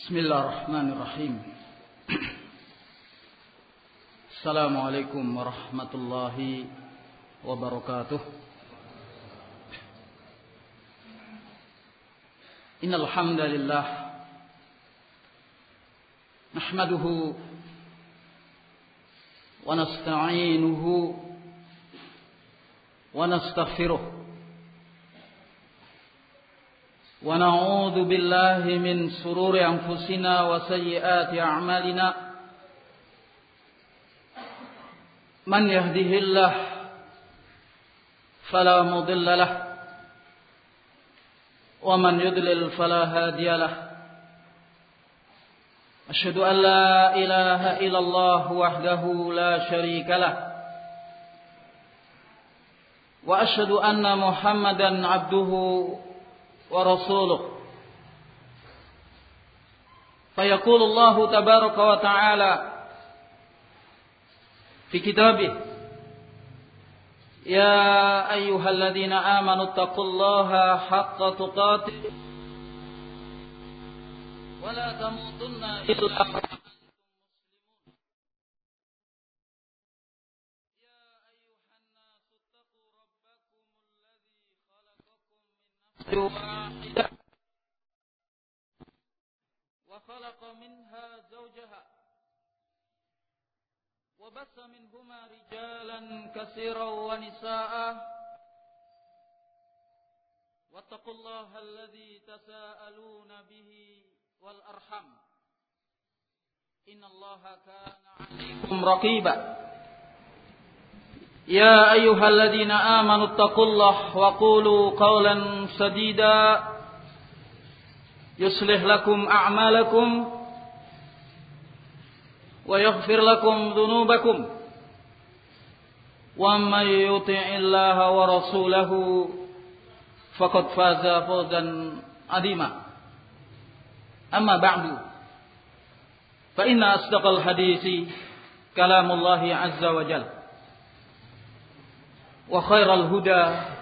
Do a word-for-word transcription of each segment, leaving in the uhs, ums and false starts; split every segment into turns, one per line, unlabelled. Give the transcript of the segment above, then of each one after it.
Bismillahirrahmanirrahim. Assalamualaikum warahmatullahi wabarakatuh. Innal hamdalillah nahmaduhu wa nasta'inuhu wa nastaghfiruh wa na'udzu billahi min shururi anfusina wa sayyiati a'malina. Man yahdihillah fala mudilla lah wa man yudlil fala hadiya lah. Asyhadu an la ilaha illallah wahdahu la syarika lah wa asyhadu anna Muhammadan abduhu wa rasuluh. Fayaqulu Allah tabaraka wa ta'ala fi kitabih, ya ayyuhalladzina amanu taqullaha haqqa tuqatih wa la tamutunna illa wa antum muslimun. Ya ayyuhan nasu taqu rabbakumul ladzi khalaqakum min nafsin wahidah wa khalaqa minha zawjaha وبث منهما رجالا كثيرا ونساء واتقوا الله الذي تساءلون به والأرحم إن الله كان عليكم رقيبا يا أيها الذين آمنوا اتقوا الله وقولوا قولا سديدا يصلح لكم أعمالكم ويغفر لكم ذنوبكم ومن يطع الله ورسوله فقد فاز فوزا عظيما. أما بعد فإن أصدق الحديث كلام الله عز وجل وخير الهدى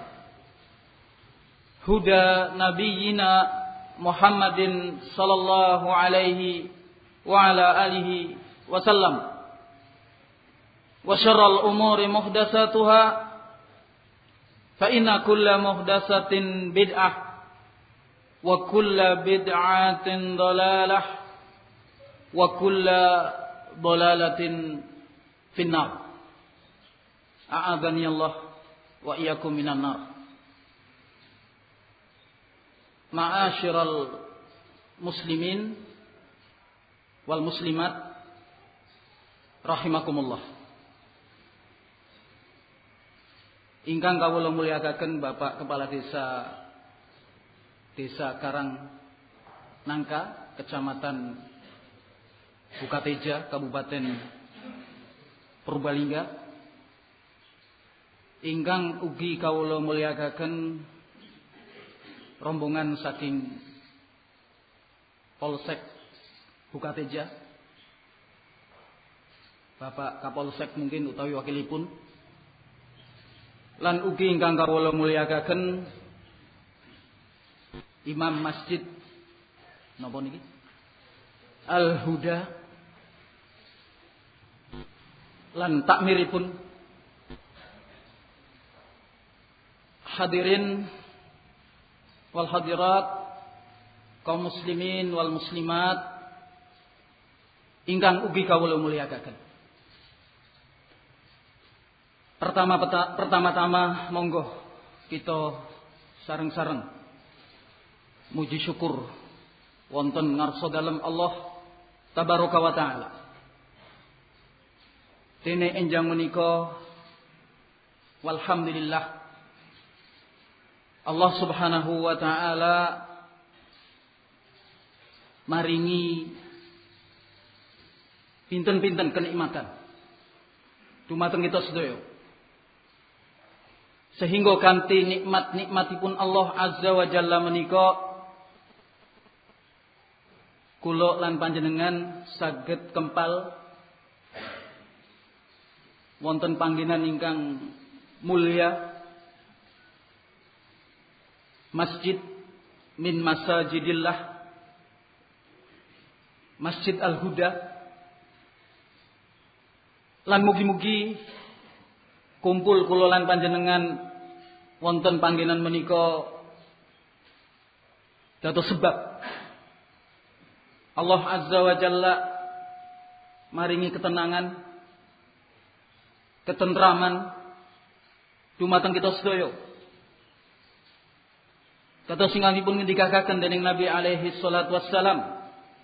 هدى نبينا محمد صلى الله عليه وعلى آله wasallam wa syarrul umuri muhdatsatuha fa inna kulla muhdatsatin bid'ah wa kulla bid'atin dhalalah wa kulla dhalalatin finnar. A'adzani Allah wa iyyakum minan nar. Ma'asyiral muslimin wal muslimat rahimakumullah. Ingkang kawula mulyakaken Bapak Kepala Desa Desa Karang Nangka, Kecamatan Bukateja, Kabupaten Purbalingga. Ingkang ugi kawula mulyakaken rombongan saking Polsek Bukateja, Bapak Kapolsek mungkin utawi wakilipun, lan ugi ingkang kawula mulyakaken Imam Masjid napa niki Al Huda lan takmiripun, hadirin wal hadirat, kaum muslimin wal muslimat ingkang ugi kawula mulyakaken. Pertama pertama-tama monggo kita sareng-sareng muji syukur wonten ngarsa dalem Allah tabaraka wa taala. Dene enjang menika walhamdulillah Allah Subhanahu wa taala maringi pinten-pinten kenikmatan dumateng kita sedaya, sehingga kanthi nikmat-nikmatipun Allah Azza wa Jalla menika kula lan panjenengan saged kempal wonten panggenan ingkang mulya, masjid min masajidillah, Masjid Al-Huda. Lan mugi-mugi kumpul kula lan panjenengan wonten panggenan menika dados sebab Allah Azza wa Jalla maringi ketenangan, ketentraman dumateng kita sedaya. Kados singgalipun ngendikaken dening Nabi alaihi salatu wassalam,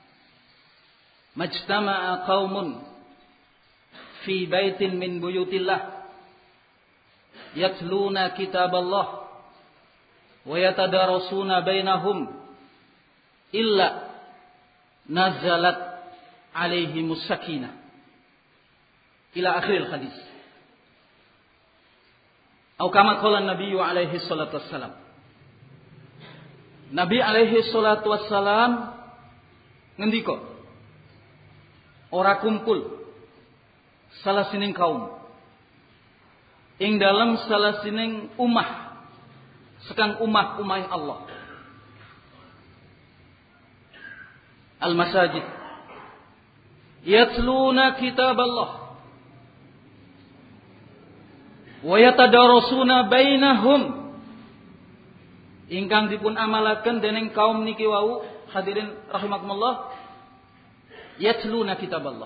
majtama'a qaumun fi baitin min buyutillah yatluna kitaballah wa yatadarasuna bainahum illa nazalat alaihimus sakinah ila akhiril hadis. Atau kama qala Nabi alaihi salatu wassalam. Nabi alaihi salatu wassalam ngendika, ora kumpul salah sining kaum ing dalam salah sining umah sekang umah-umah Allah al-masajid yatluna kitaballah wa yatadarasuna bainahum ingkang dipun amalaken dening kaum niki wau hadirin rahimakumullah yatluna kitaballah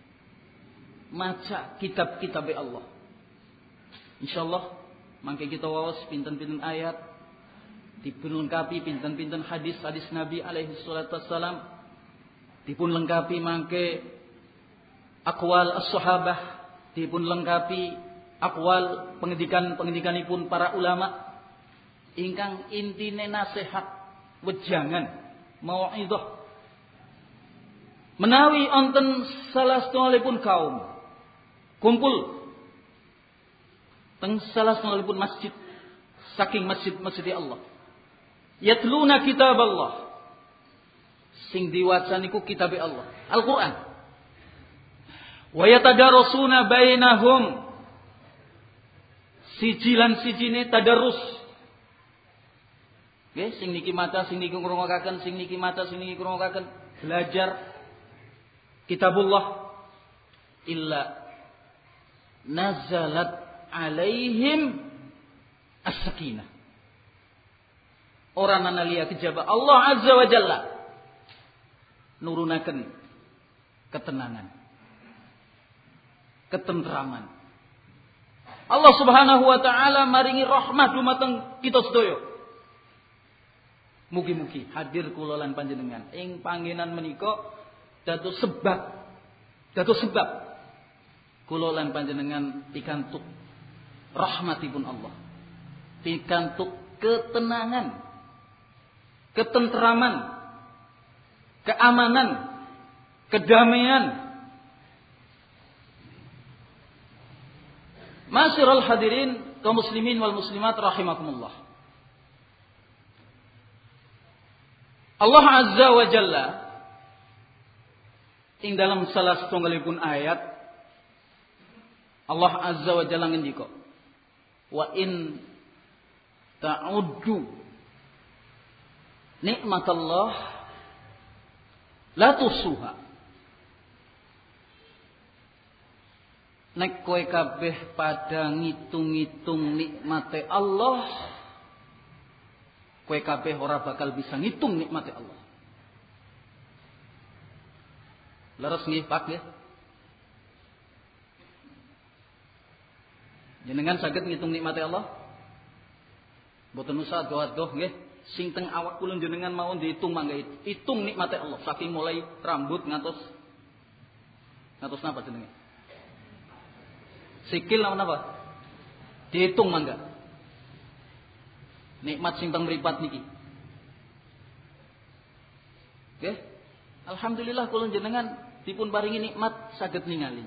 maca kitab-kitab Allah. Insyaallah mangke kita waos pinten-pinten ayat dipun lengkapi pinten-pinten hadis-hadis Nabi alaihi salatu wassalam dipun lengkapi mangke aqwal as-sahabah dipun lengkapi aqwal pengendikan-pengendikanipun para ulama ingkang intine nasihat wejangan mau'izah menawi onten salah setunggalipun kaum kumpul teng salah setunggalipun masjid saking masjid-masjid Allah yatluna kitab Allah sing diwaca niku kitab Allah Al-Qur'an wa yatadarasuna bainahum siji lan sijine tadarrus nggih sing niki maca sing niki ngrungokaken sing niki maca sing niki ngrungokaken belajar kitabullah illa nazalat alaihim as-sakinah ora nana liya kejaba Allah Azza wa Jalla nurunaken ketenangan ketentraman Allah Subhanahu wa taala maringi rahmat dumateng kita sedaya. Mugi-mugi hadir kula lan panjenengan ing panggenan menika dados sebab dados sebab kula lan panjenengan pikantuk rahmatipun Allah. Pikantuk ketenangan, ketentraman, keamanan, kedamaian. Masyiral hadirin kaum muslimin wal muslimat rahimakumullah. Allah Azza wa Jalla ing dalam salah setunggalipun ayat Allah Azza wa Jalla ngendika wa in ta'uddu nikmatallah la tusuha. Nek kowe kabeh pada ngitung-ngitung nikmate Allah, kowe kabeh ora bakal bisa ngitung nikmate Allah. Leres nggih Pak nggih? Jenengan saged ngitung nikmate Allah? Mboten usah doa-doa nggih. Sing teng awak kula jenengan mawon diitung mangga hitung nikmate Allah saking mulai rambut ngantos ngantos napa jenenge? Sikil lawan apa? Dihitung mangga. Nikmat sing teng mripat niki. Nggih. Alhamdulillah kula jenengan dipun paringi nikmat saged ningali.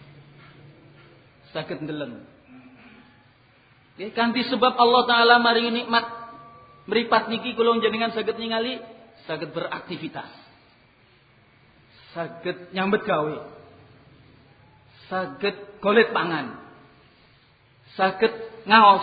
Saged ndeleng. Nggih, kanthi sebab Allah taala maringi nikmat mripat niki kula jenengan saged ningali, saged beraktivitas. Saged nyambet gawe. Saged golek pangan, saged ngaos,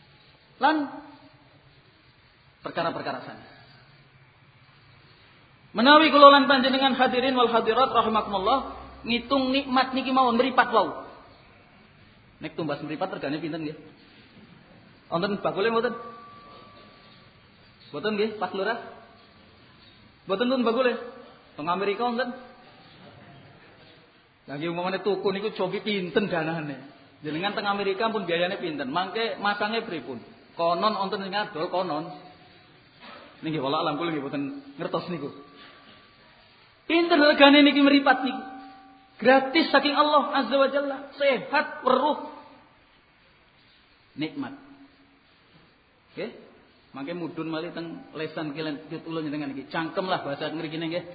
lan perkara-perkara sanes. Menawi kula lan panjenengan hadirin wal hadirat rahimakumullah, ngitung nikmat niki mawon mripat wau. Nek tumbas mripat regane pinten nggih? Wonten bakule mboten? Mboten nggih, Pak Lurah? Mboten pun bakule. Teng Amerika wonten? Lah nggih umumane tuku niku cobi pinten danane. Jenengan teng Amerika pun biayane pinten? Mangke masange pripun? Konon wonten sing ngadol konon. Niki wala alam kula nggih mboten ngertos niku. Pinten regane niki mripat niki. Gratis saking Allah Azza wa Jalla, sehat weruh. Nikmat. Nggih. Mangke mudhun malih teng lesan kilen ulun jenengan iki. Cangkem lah bahasa ngrikine nggih.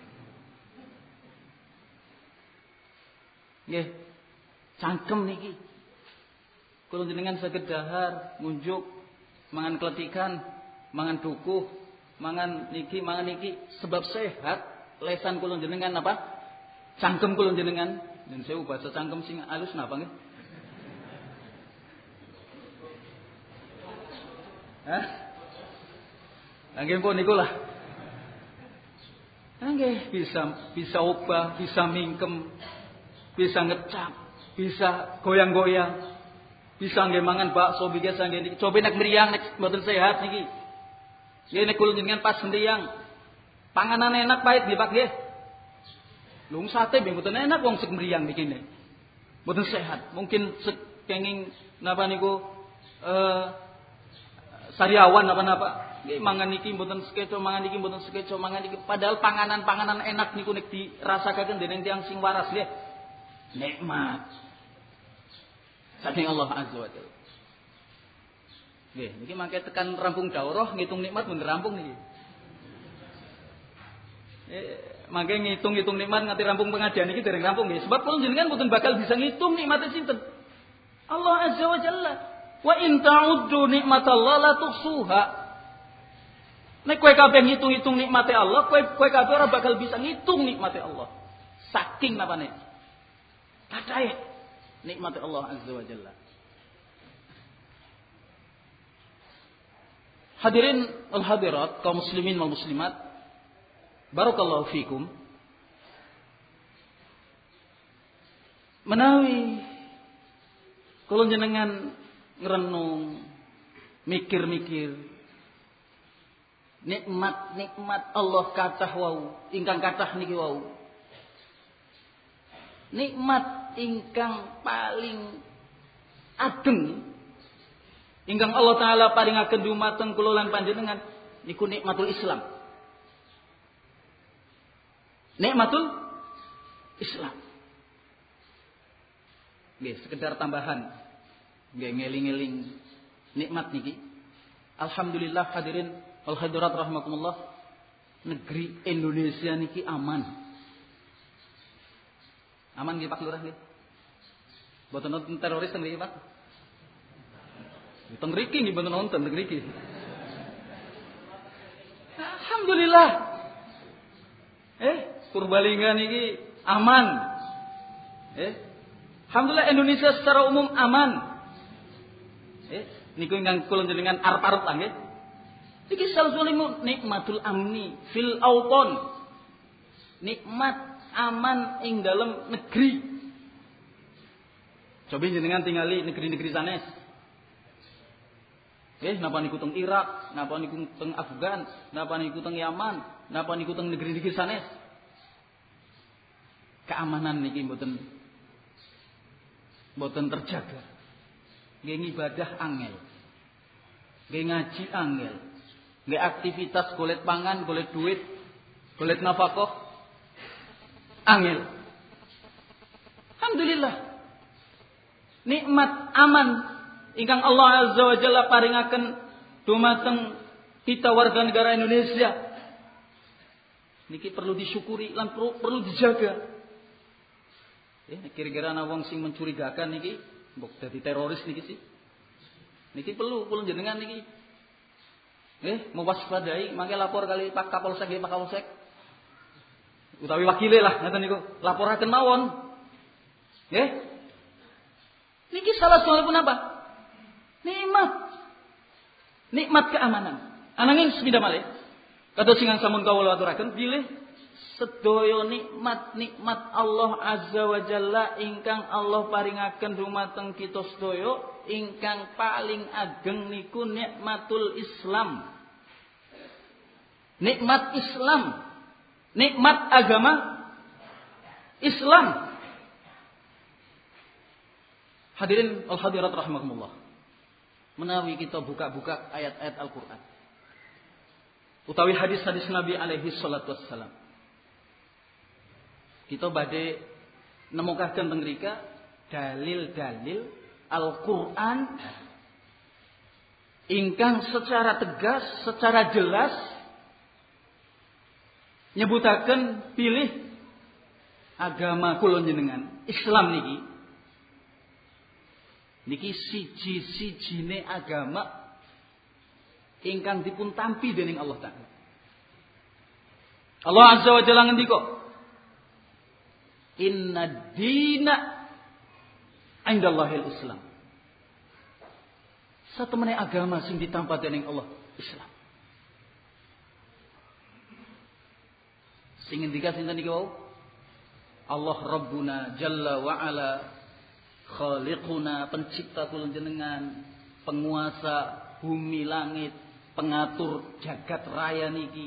Nggih. Cangkem niki. Kula jenengan saged dahar, ngunjuk, mangan kletikan, mangan dukuh, mangan niki, mangan niki sebab sehat. Lesan kula jenengan apa? Cangkem kula jenengan. Dan saya bahasa cangkem sing alus napa nggih? Hah? Nggih pun niku lah. Nggih bisa bisa obah, bisa mingkem, bisa ngecap, bisa goyang-goyang. Bisa nggih mangan bakso biasa nggih niki. Coba nek mriyang nek mboten sehat niki. Nggih nek kula jenengan pas mriyang. Panganan enak pahit nggih Pak nggih. Lung sate nggih mboten enak wong sek mriyang niki. Mboten sehat. Mungkin kenging napa niku eh sariawan napa-napa. Nggih mangan niki mboten sekeco, mangan niki mboten sekeco, mangan niki padahal panganan-panganan enak niku nek dirasakaken dening tiyang sing waras nggih. Nikmat. Saking Allah Azza wa Jalla. Nggih, niki mangke tekan rampung daurah ngitung nikmat bener rampung niki. Eh, mangke ngitung-ngitung nikmat nganti rampung pengajian iki dereng rampung nggih. Sebab kula jenengan mboten bakal bisa ngitung nikmate sinten. Allah Azza wa Jalla. Wa in ta'uddu nikmatallahi la tuhsuha. Nek kowe kabeh ngitung-ngitung nikmate Allah, kowe kowe kabeh ora bakal bisa ngitung nikmate Allah. Saking napane? Katae nikmate Allah Azza wa Jalla. Hadirin al hadirat kaum muslimin wal muslimat, barakallahu fikum. Menawi kula jenengan ngrenung, mikir-mikir nikmat-nikmat Allah kathah wau, ingkang kathah niki wau. Nikmat ingkang paling ageng ingkang Allah taala paringaken dumateng kula lan panjenengan niku nikmatul Islam. Nikmatul Islam. Nggih, sekedar tambahan. Nggih ngeling-eling nikmat niki. Alhamdulillah hadirin wal hadirat rahimakumullah, negeri Indonesia niki aman. Aman nggih Pak Lurah nggih. Mboten nonton teroris teng mriki Pak. Teng mriki nggih mboten nonton teng mriki. Alhamdulillah. Eh, Purbalingga niki aman. Eh, alhamdulillah Indonesia secara umum aman. Eh, niku ingkang kula jenengan arep-arep lah nggih. Iki salsulimu nikmatul amni fil auton. Nikmat aman ing dalam negeri. Coba jenengan tinggali negeri-negeri sanes. Eh, napa niku teng Irak, napa niku teng Afgan, napa niku teng Yaman, napa niku teng negeri-negeri sanes. Keamanan niki mboten mboten terjaga. Nggih ngibadah angel. Nggih ngaji angel. Nggih aktivitas golek pangan, golek duit, golek nafkah angel. Alhamdulillah. Nikmat aman ingkang Allah Azza wa Jalla paringaken dumateng kita warga negara Indonesia. Niki perlu disyukuri lan perlu, perlu dijaga. Ya, kira-kira ana wong sing mencurigakan niki mbok dadi teroris niki sih. Niki perlu kula jenengan niki. Nggih, mewaspadai, mangke lapor kali Pak Kapolsek nggih Pak Kapolsek. Utawi wakile lah ngoten niku, laporaken mawon. Nggih. Niki salah salahipun apa? Nikmat. Nikmat keamanan. Ananging sepindah malih. Kados sing sampun kawula aturaken bilih sedaya nikmat-nikmat Allah Azza wa Jalla ingkang Allah paringaken dumateng kita sedaya ingkang paling ageng niku nikmatul Islam. Nikmat Islam, nikmat agama Islam. Hadirin al hadirat rahimakumullah. Menawi kita buka-buka ayat-ayat Al-Qur'an utawi hadis-hadis Nabi alaihi salatu wassalam, kita badhe nemukaken teng mrika dalil-dalil Al-Qur'an ingkang secara tegas, secara jelas nyebutaken pilih agama kula jenengan Islam niki niki siji-sijine agama ingkang dipun tampi dening Allah Ta'ala. Allah Azza wa Jalla ngendika, "Inna dina indallahil Islam." Satemene agama sing ditampa dening Allah Islam. Sing ngendika sinten niki wau? Allah Rabbuna Jalla wa Ala, Khaliquna, pencipta kula jenengan, penguasa bumi langit, pengatur jagat raya niki.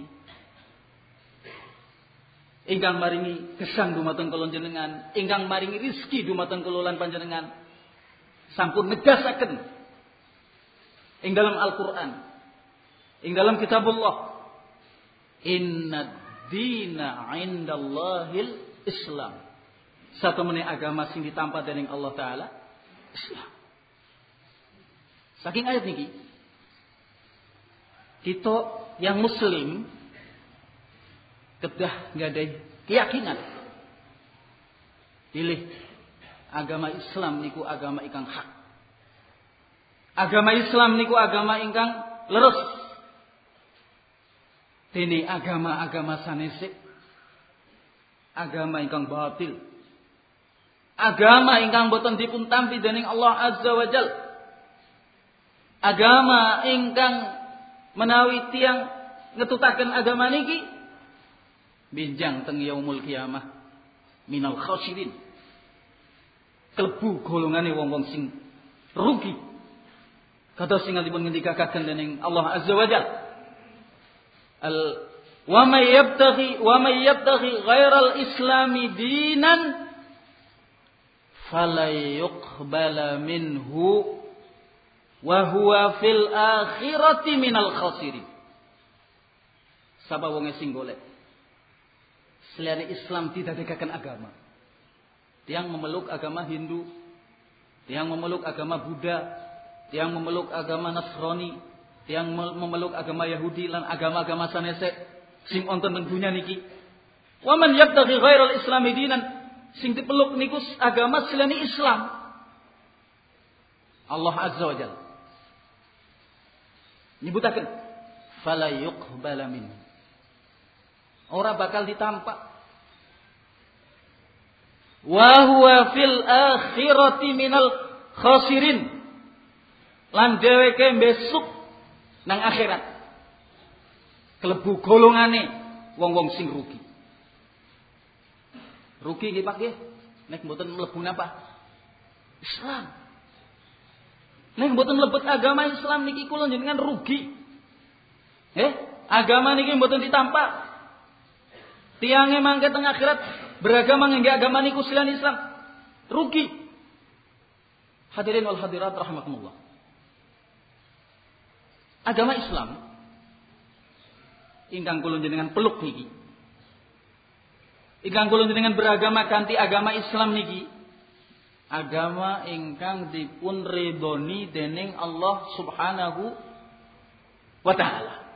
Ingkang maringi gesang dumateng kula jenengan, ingkang maringi rezeki dumateng kula lan panjenengan. Sampun negasaken ing dalam Al-Qur'an, ing dalam kitabullah, inna dina indallahil Islam. Satu menit agama sing ditampa dening Allah Ta'ala Islam. Saking ayat niki, kita yang muslim kedah nggadahi keyakinan pilih agama Islam niku agama ingkang hak. Agama Islam niku agama ingkang leres. Dene agama-agama sanesik agama ingkang batil. Agama ingkang boten dipun tampi dening Allah Azza wa Jalla. Agama ingkang menawi tiyang ngetutaken agama niki benjang teng yaumul kiamah minal khasirin. Klebu golongane wong-wong sing rugi. Kados sing dipun ngendikaken dening Allah Azza wa Jalla. Al wa may yabtaghi wa may yabtaghi ghairal islami dinan fala yuqbala minhu wa huwa fil akhirati minal khasirin. Sapa wong sing golek seliyane Islam tidak dikatakan agama. Tiang memeluk agama Hindu, tiang memeluk agama Buddha, tiang memeluk agama Nasrani, tiang memeluk agama Yahudi lan agama-agama sanesek sing wonten teng dunya niki. Wa man yabtaghi ghairal islami dinan, sing dipeluk niku agama seliyane Islam. Allah Azza wa Jalla nyebutaken fala yuqbala min, ora bakal ditampa. Wa huwa fil akhirati minal khasirin, lan dheweke besok nang akhirat kelebu golongane wong-wong sing rugi. Rugi nggih Pak nggih, nek mboten mlebu napa? Islam. Nek mboten mlebet agama Islam niki kula jenengan rugi. Eh, agama niki mboten ditampa. Tiange mangke teng akhirat beragama ngangge agama niku selain Islam, rugi. Hadirin wal hadirat rahimakumullah. Agama Islam ingkang kula jenengan peluk niki, ingkang kula jenengan beragama kanthi agama Islam niki, agama ingkang dipun ridhoni dening Allah Subhanahu wa taala.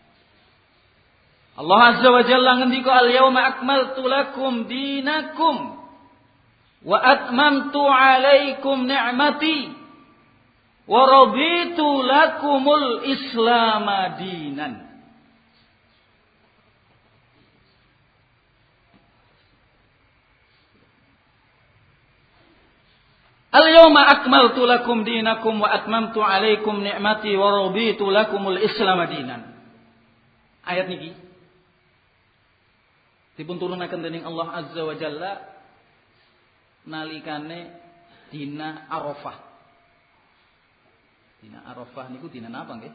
Allah Azza wa Jalla ngendika, "Al-yauma akmaltu lakum dinakum wa atmamtu 'alaikum ni'mati wa raditu lakumul Islam dinan." Al-yawma akmaltu lakum dinakum wa atmamtu 'alaikum ni'mati wa raditu lakumul Islam dinan. ayat niki dipun turunaken dening Allah Azza wa Jalla nalikane dina Arafah. Dina Arafah niku dina napa nggih?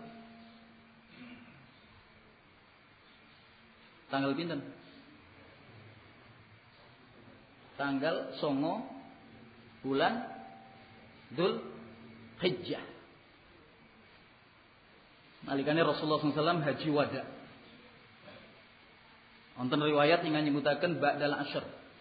Tanggal pinten? Tanggal songo bulan Dzul Hijjah. Nalikane Rasulullah sallallahu alaihi wasallam haji wada. Wonten riwayat ingkang nyebutaken ba'dal asyr.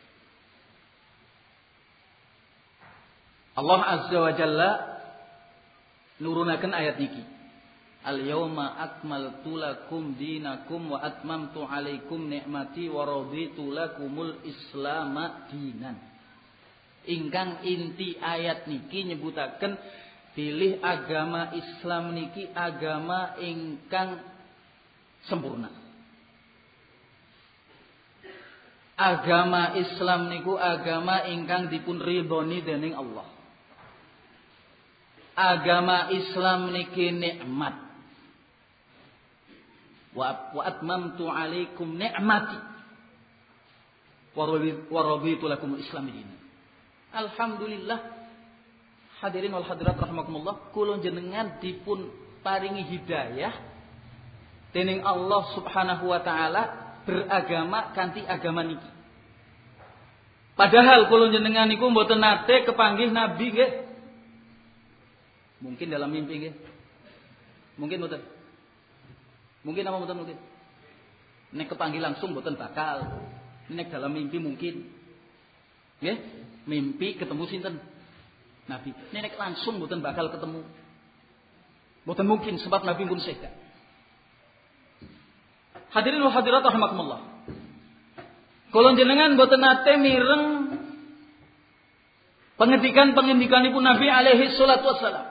Allah Azza wa Jalla nurunaken ayat niki. Al-yauma akmaltu lakum dinakum wa atmamtu alaikum ni'mati wa raditu lakumul islama dinan. Ingkang inti ayat niki nyebutaken pilih agama Islam niki agama ingkang sempurna. Agama Islam niku agama ingkang dipun ridhoni dening Allah. Agama Islam niki nikmat. Wa wa atmamtu alaikum ni'mati wa raditu lakumul Islam dinan. Alhamdulillah. Hadirin wal hadirat rahimakumullah, kula jenengan dipun paringi hidayah dening Allah Subhanahu wa taala beragama kanthi agama niki. Padahal kula jenengan niku mboten nate kepanggih nabi nggih. Mungkin dalam mimpi nggih. Mungkin mboten. Mungkin apa mboten mungkin. Nek kepanggih langsung mboten bakal. Nek dalam mimpi mungkin. Nggih, mimpi ketemu sinten? Nabi. Nenek langsung mboten bakal ketemu. Mboten mungkin sebab Nabi pun sehat. Hadirin wa hadirat rahimakumullah. Kula jenengan mboten nate mireng pengendikan-pengendikanipun Nabi alaihi salatu wassalam.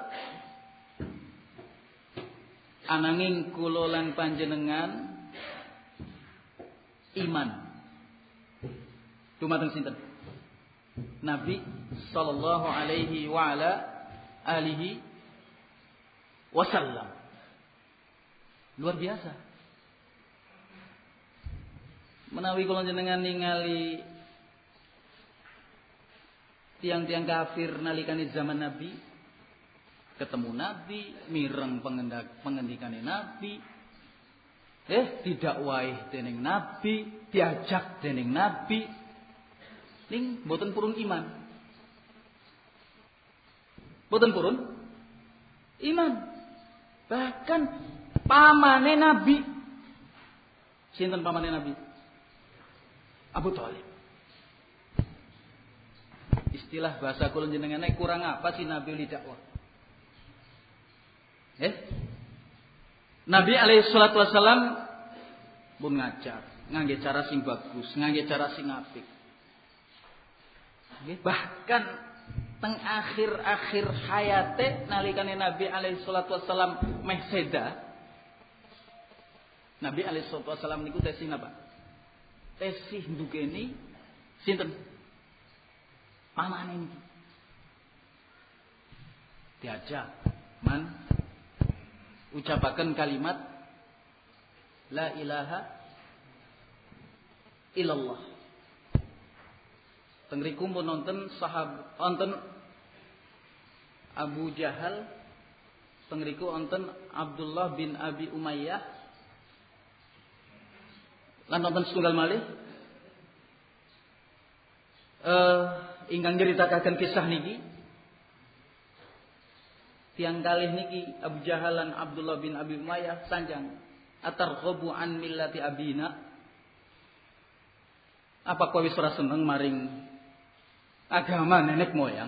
Ananging kula lan panjenengan iman dumateng sinten? Nabi sallallahu alaihi wa ala alihi wasallam. Luar biasa. Menawi kula jenengan ningali tiang-tiang kafir nalikane zaman Nabi, ketemu Nabi, mireng pengendak pengendikane Nabi, eh didakwahi dening Nabi, diajak dening Nabi, ning boten purun iman. Boten purun iman. Bahkan pamane Nabi. Sinten pamane Nabi? Abu Thalib. Istilah bahasa kula jenengan kurang apa sih Nabi li dakwah? Eh? Nabi alaihi salatu wasallam pun ngajar, ngangge cara sing bagus, ngangge cara sing apik. Bahkan teng akhir-akhir hayate nalikane Nabi alaihi salatu wasallam meh seda. Nabi alaihi salatu wasallam niku tesih napa? Tesih ndukeni sinten? Pamane niki. Diajak, man ucapaken kalimat la ilaha illallah. Tengriku pun nonton sahab, nonton Abu Jahal, tengriku nonton Abdullah bin Abi Umayyah, lan nonton setunggal malih. Eh, ingkang nyeritakaken kisah niki, tiang kalih niki Abu Jahal lan Abdullah bin Abi Umayyah sanjang atarghabu an millati abina. Apa kowe wis ora seneng maring agama nenek moyang?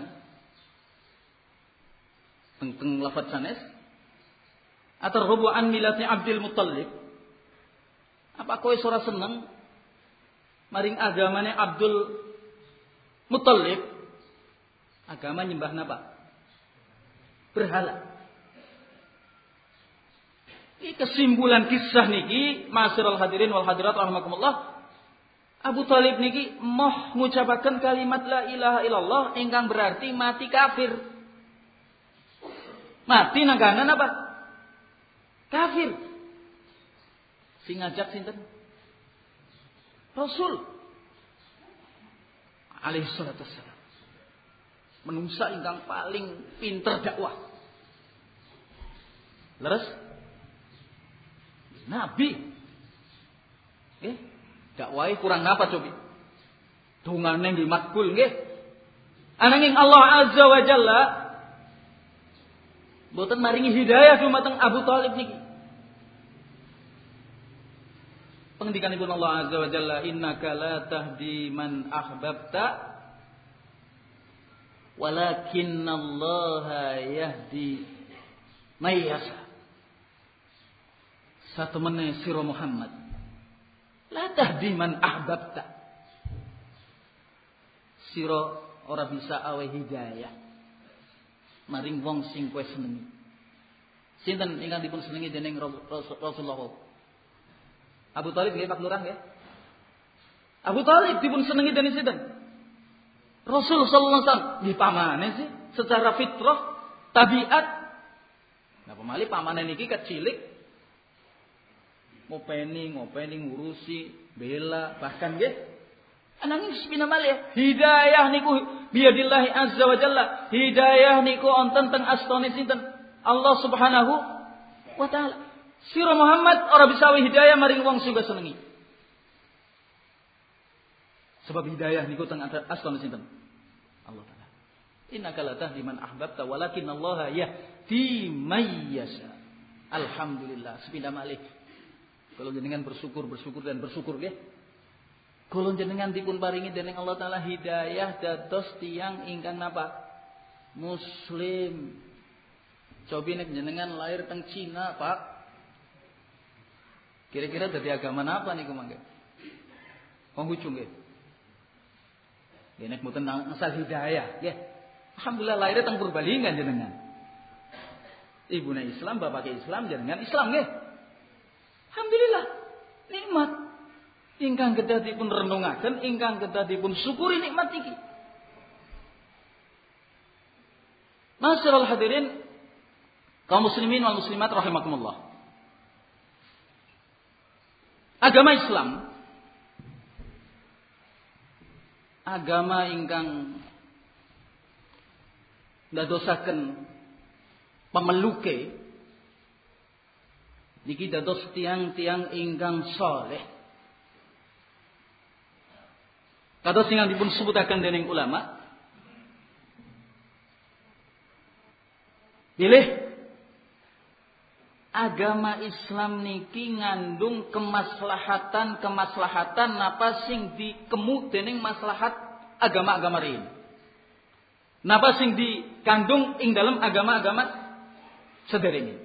Teng-teng lafaz sanes. Atarghabu an millati Abdul Muttalib. Apa kowe ora seneng maring agamane Abdul Muttalib? Agama nyembah napa? Berhala. Ini kesimpulan kisah niki, ma'asyiral hadirin wal hadirat rahimakumullah. Abu Thalib niki moh ngucapaken kalimat la ilaha illallah ingkang berarti mati kafir. Mati nangganan apa? Kafir. Sing ngajak sinten? Rasul alaihi salatu wassalam. Menungsa ingkang paling pinter dakwah. Leres Nabi. Eh, dakwahe kurang napa cobi? Dungane nggih makbul nggih. Ananging Allah azza wa jalla boten maringi hidayah dumateng Abu Thalib niki. Pengendikanipun Allah azza wa jalla, innaka la tahdi man ahbabta walakinnallaha yahdi may yasha. Satu meneh sira Muhammad la tahdi man ahbabta. Sira ora bisa awe hidayah maring wong sing kowe senengi. Sinten ingkang dipun senengi dening Rasulullah? Abu Thalib nggih Pak Lurah nggih. Abu Thalib dipun senengi dening sinten? Rasul sallallahu alaihi wasallam. Nggih pamane sih secara fitrah, tabiat. Napa malih pamane niki kecilik ngopeni, ngopeni ngurusi, bela bahkan nggih. Ananging sepina malih hidayah niku biadillahi azza wa jalla. Hidayah niku wonten teng astane sinten? Allah Subhanahu wa taala. Sira Muhammad ora bisa wae hidayah maring wong sing senengi. Sebab hidayah niku teng astana sinten? Allah taala. Innaka la tahdi man ahbabta walakinallaha yahdi may yasha. Alhamdulillah sepindah malih. Kalau jenengan bersyukur, bersyukur dan bersyukur nggih. Kalau jenengan dipun paringi dening Allah taala hidayah dados tiyang ingkang napa? Muslim. Cobi nek jenengan lahir teng Cina, Pak. Kira-kira dari agama apa niku mangke? Wong hucu nggih. Nggih nek mboten asal hidayah, nggih. Alhamdulillah lahir teng Purbalingga jenengan. Ibune Islam, bapake Islam, jenengan Islam nggih. Alhamdulillah. Nikmat ingkang kedah dipun renungaken, ingkang kedah dipun syukuri nikmat iki. Masyiral hadirin kaum muslimin wal muslimat rahimakumullah. Agama Islam agama ingkang ndadosaken pemeluke niki dados tiang-tiang ingkang saleh. Kados ingkang dipun sebutaken dening ulama, pilih agama Islam niki ngandung kemaslahatan-kemaslahatan napa sing dikemu dening maslahat agama-agama riyin. Napa sing dikandung ing dalam agama-agama sederenge.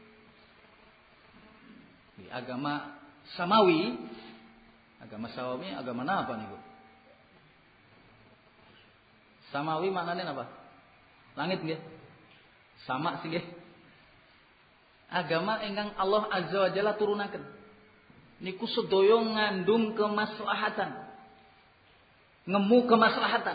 Agama samawi, agama samawi agama napa niku? Samawi maknane napa? Langit nggih. Sama sih nggih. Agama ingkang Allah azza wa jalla turunaken niku sedaya ngandung kemaslahatan, ngemu kemaslahatan.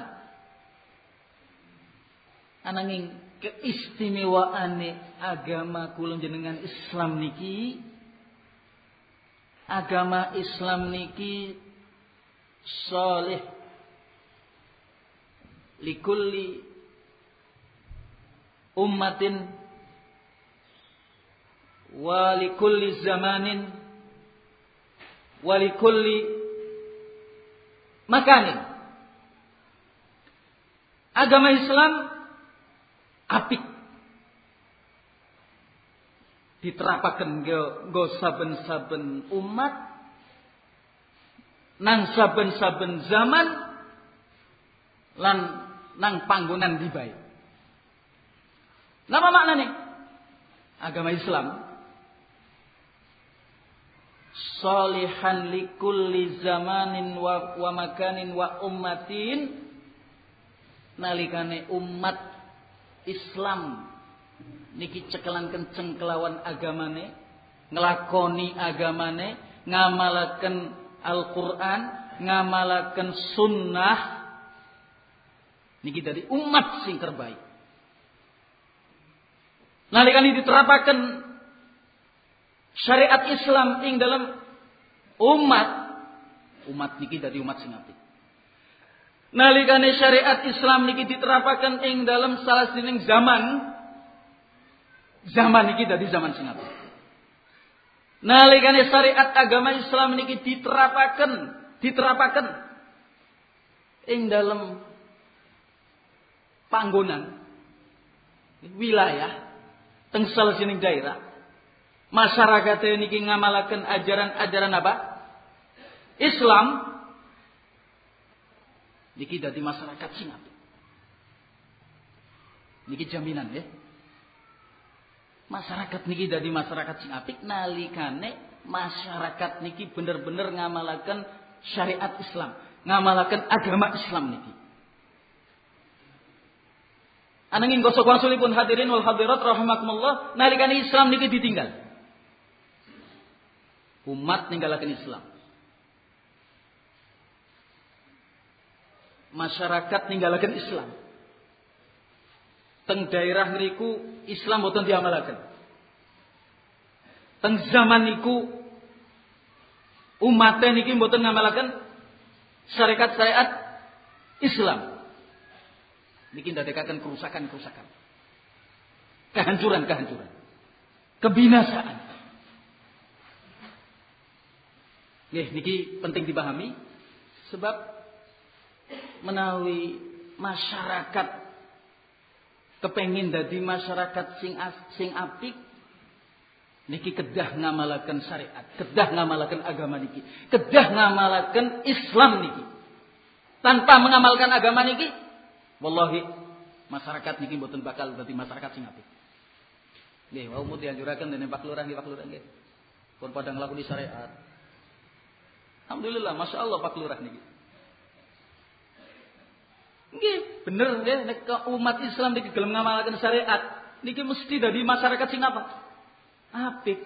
Ananging keistimewaane agama kula jenengan Islam niki, agama Islam niki salih likulli ummatin wa likulli zamanin wa likulli makanin. Agama Islam apik diterapaken nggo saben-saben umat nang saben-saben zaman lan nang panggonan dibae. Napa maknane? Agama Islam salihan likulli zamanin wa, wa makanin wa ummatin. Nalikane umat Islam niki cekelan kenceng kelawan agamane, nglakoni agamane, ngamalaken Al-Qur'an, ngamalaken sunnah, niki dari umat sing terbaik. Nalikane diterapaken syariat Islam ing dalam umat umat niki dadi umat sing apik. Nalikane syariat Islam niki diterapaken ing dalam salah sining zaman, zaman niki dadi zaman sing apik. Nalikane syariat agama Islam niki diterapaken, diterapaken ing dalam panggonan wilayah teng salah sining daerah, masyarakat niki ngamalaken ajaran-ajaran apa? Islam. Niki dadi masyarakat sing apik. Niki jaminan ya. Masyarakat niki dadi masyarakat sing apik nalikane masyarakat niki bener-bener ngamalaken syariat Islam, ngamalaken agama Islam niki. Ananging gosok wangsulipun hadirin wal hadirat rahimakumullah, nalikane Islam niki ditinggal. Umat ninggalaken Islam. Masyarakat ninggalaken Islam. Teng daerah niku Islam boten diamalaken. Teng zaman niku umat niki boten ngamalaken syariat-syariat Islam. Niki ndadekaken kerusakan-kerusakan. Kehancuran-kehancuran. Kebinasaan. Nggih niki penting dipahami sebab menawi masyarakat kepengin dadi masyarakat sing as, sing apik niki kedah ngamalaken syariat, kedah ngamalaken agama niki, kedah ngamalaken Islam niki. Tanpa mengamalkan agama niki, wallahi masyarakat niki mboten bakal dadi masyarakat sing apik. Nggih, wau mung dianjuraken dening Pak Lurah nggih Pak Lurah nggih. Pun padang lakoni syariat. Alhamdulillah, Masya Allah Pak Lurah niki. Nggih, bener nggih nek umat Islam niki gelem ngamalaken syariat, niki mesti dadi masyarakat sing apa? Apik.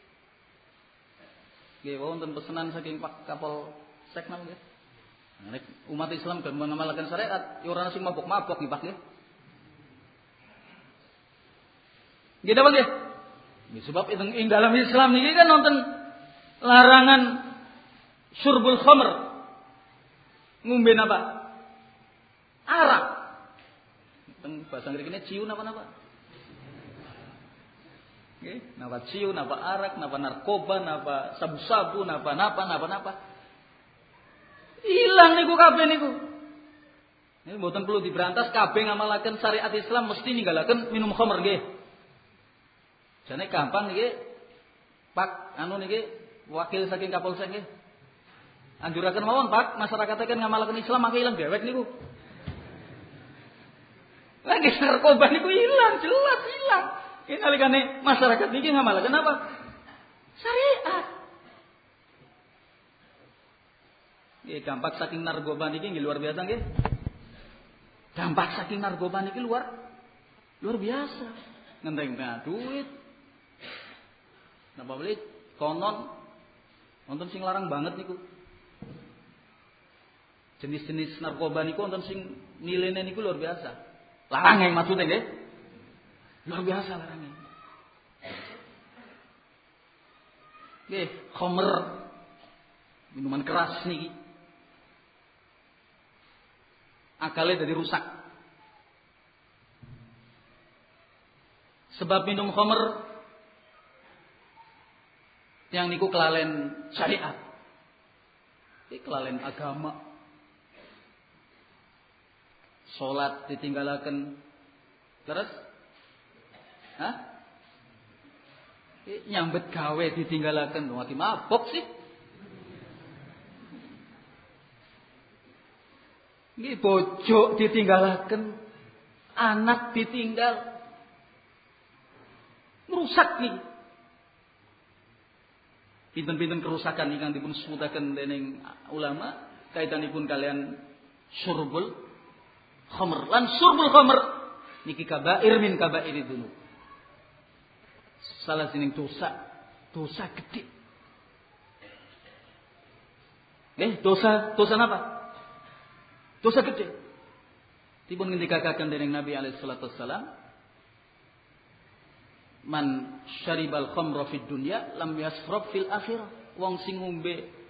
Nggih, wonten pesanan saking Pak Kapol Seknam nggih. Nek umat Islam gelem ngamalaken syariat, ya ora sing mabok-mabok nggih Pak nggih. Nggih napa nggih? Nggih sebab ing dalam Islam niki kan wonten larangan syurbul khamr. Ngombe napa? Arak. Teng bahasa ngrikine ciu napa-napa. Nggih, napa ciu, napa arak, napa narkoba, napa sabu-sabu, napa napa napa napa. Ilang niku kabeh niku. Ini mboten perlu diberantas, kabeh ngamalaken syariat Islam mesti ninggalaken minum khamr nggih. Jane gampang niki. Pak anu niki wakil saking Kapolsek nggih. Anjuraken mawon Pak, masyarakat kan ngamalaken Islam mangke ilang dewek niku. Lagi narkoba niku hilang, jelas hilang. Ini nalikane masyarakat niki ngamalaken apa? Syariat. Nggih, dampak saking narkoba niki nggih luar biasa nggih. Dampak saking narkoba niki luar luar biasa. Ngentengna duit. Napa beli konon wonten sing larang banget niku. Jenis-jenis narkoba niku wonten sing nilene niku luar biasa. Larang yang maksudnya nggih. Luar biasa larangnya. Nggih, khamr minuman keras niki. Akalnya jadi rusak. Sebab minum khamr yang niku kelalen syariat. Iki kelalen agama. Salat ditinggalaken terus hah? Nyambet gawe ditinggalaken mati mabok sih. Nggih bojo ditinggalaken, anak ditinggal. Merusak nih. Pinten-pinten kerusakan ingkang dipun sebutaken dening ulama kaitanipun kalian syurbul khamr lan surbul khamr niki kabair min kabairi dzunub. Salah sining dosa, dosa gede. Eh, dosa, dosa apa? Dosa gede. Dipun ngendikaken dening Nabi alaihi salatu wassalam, man syaribal khamra fid dunya lam yasrab fil akhirah. Wong sing ngombe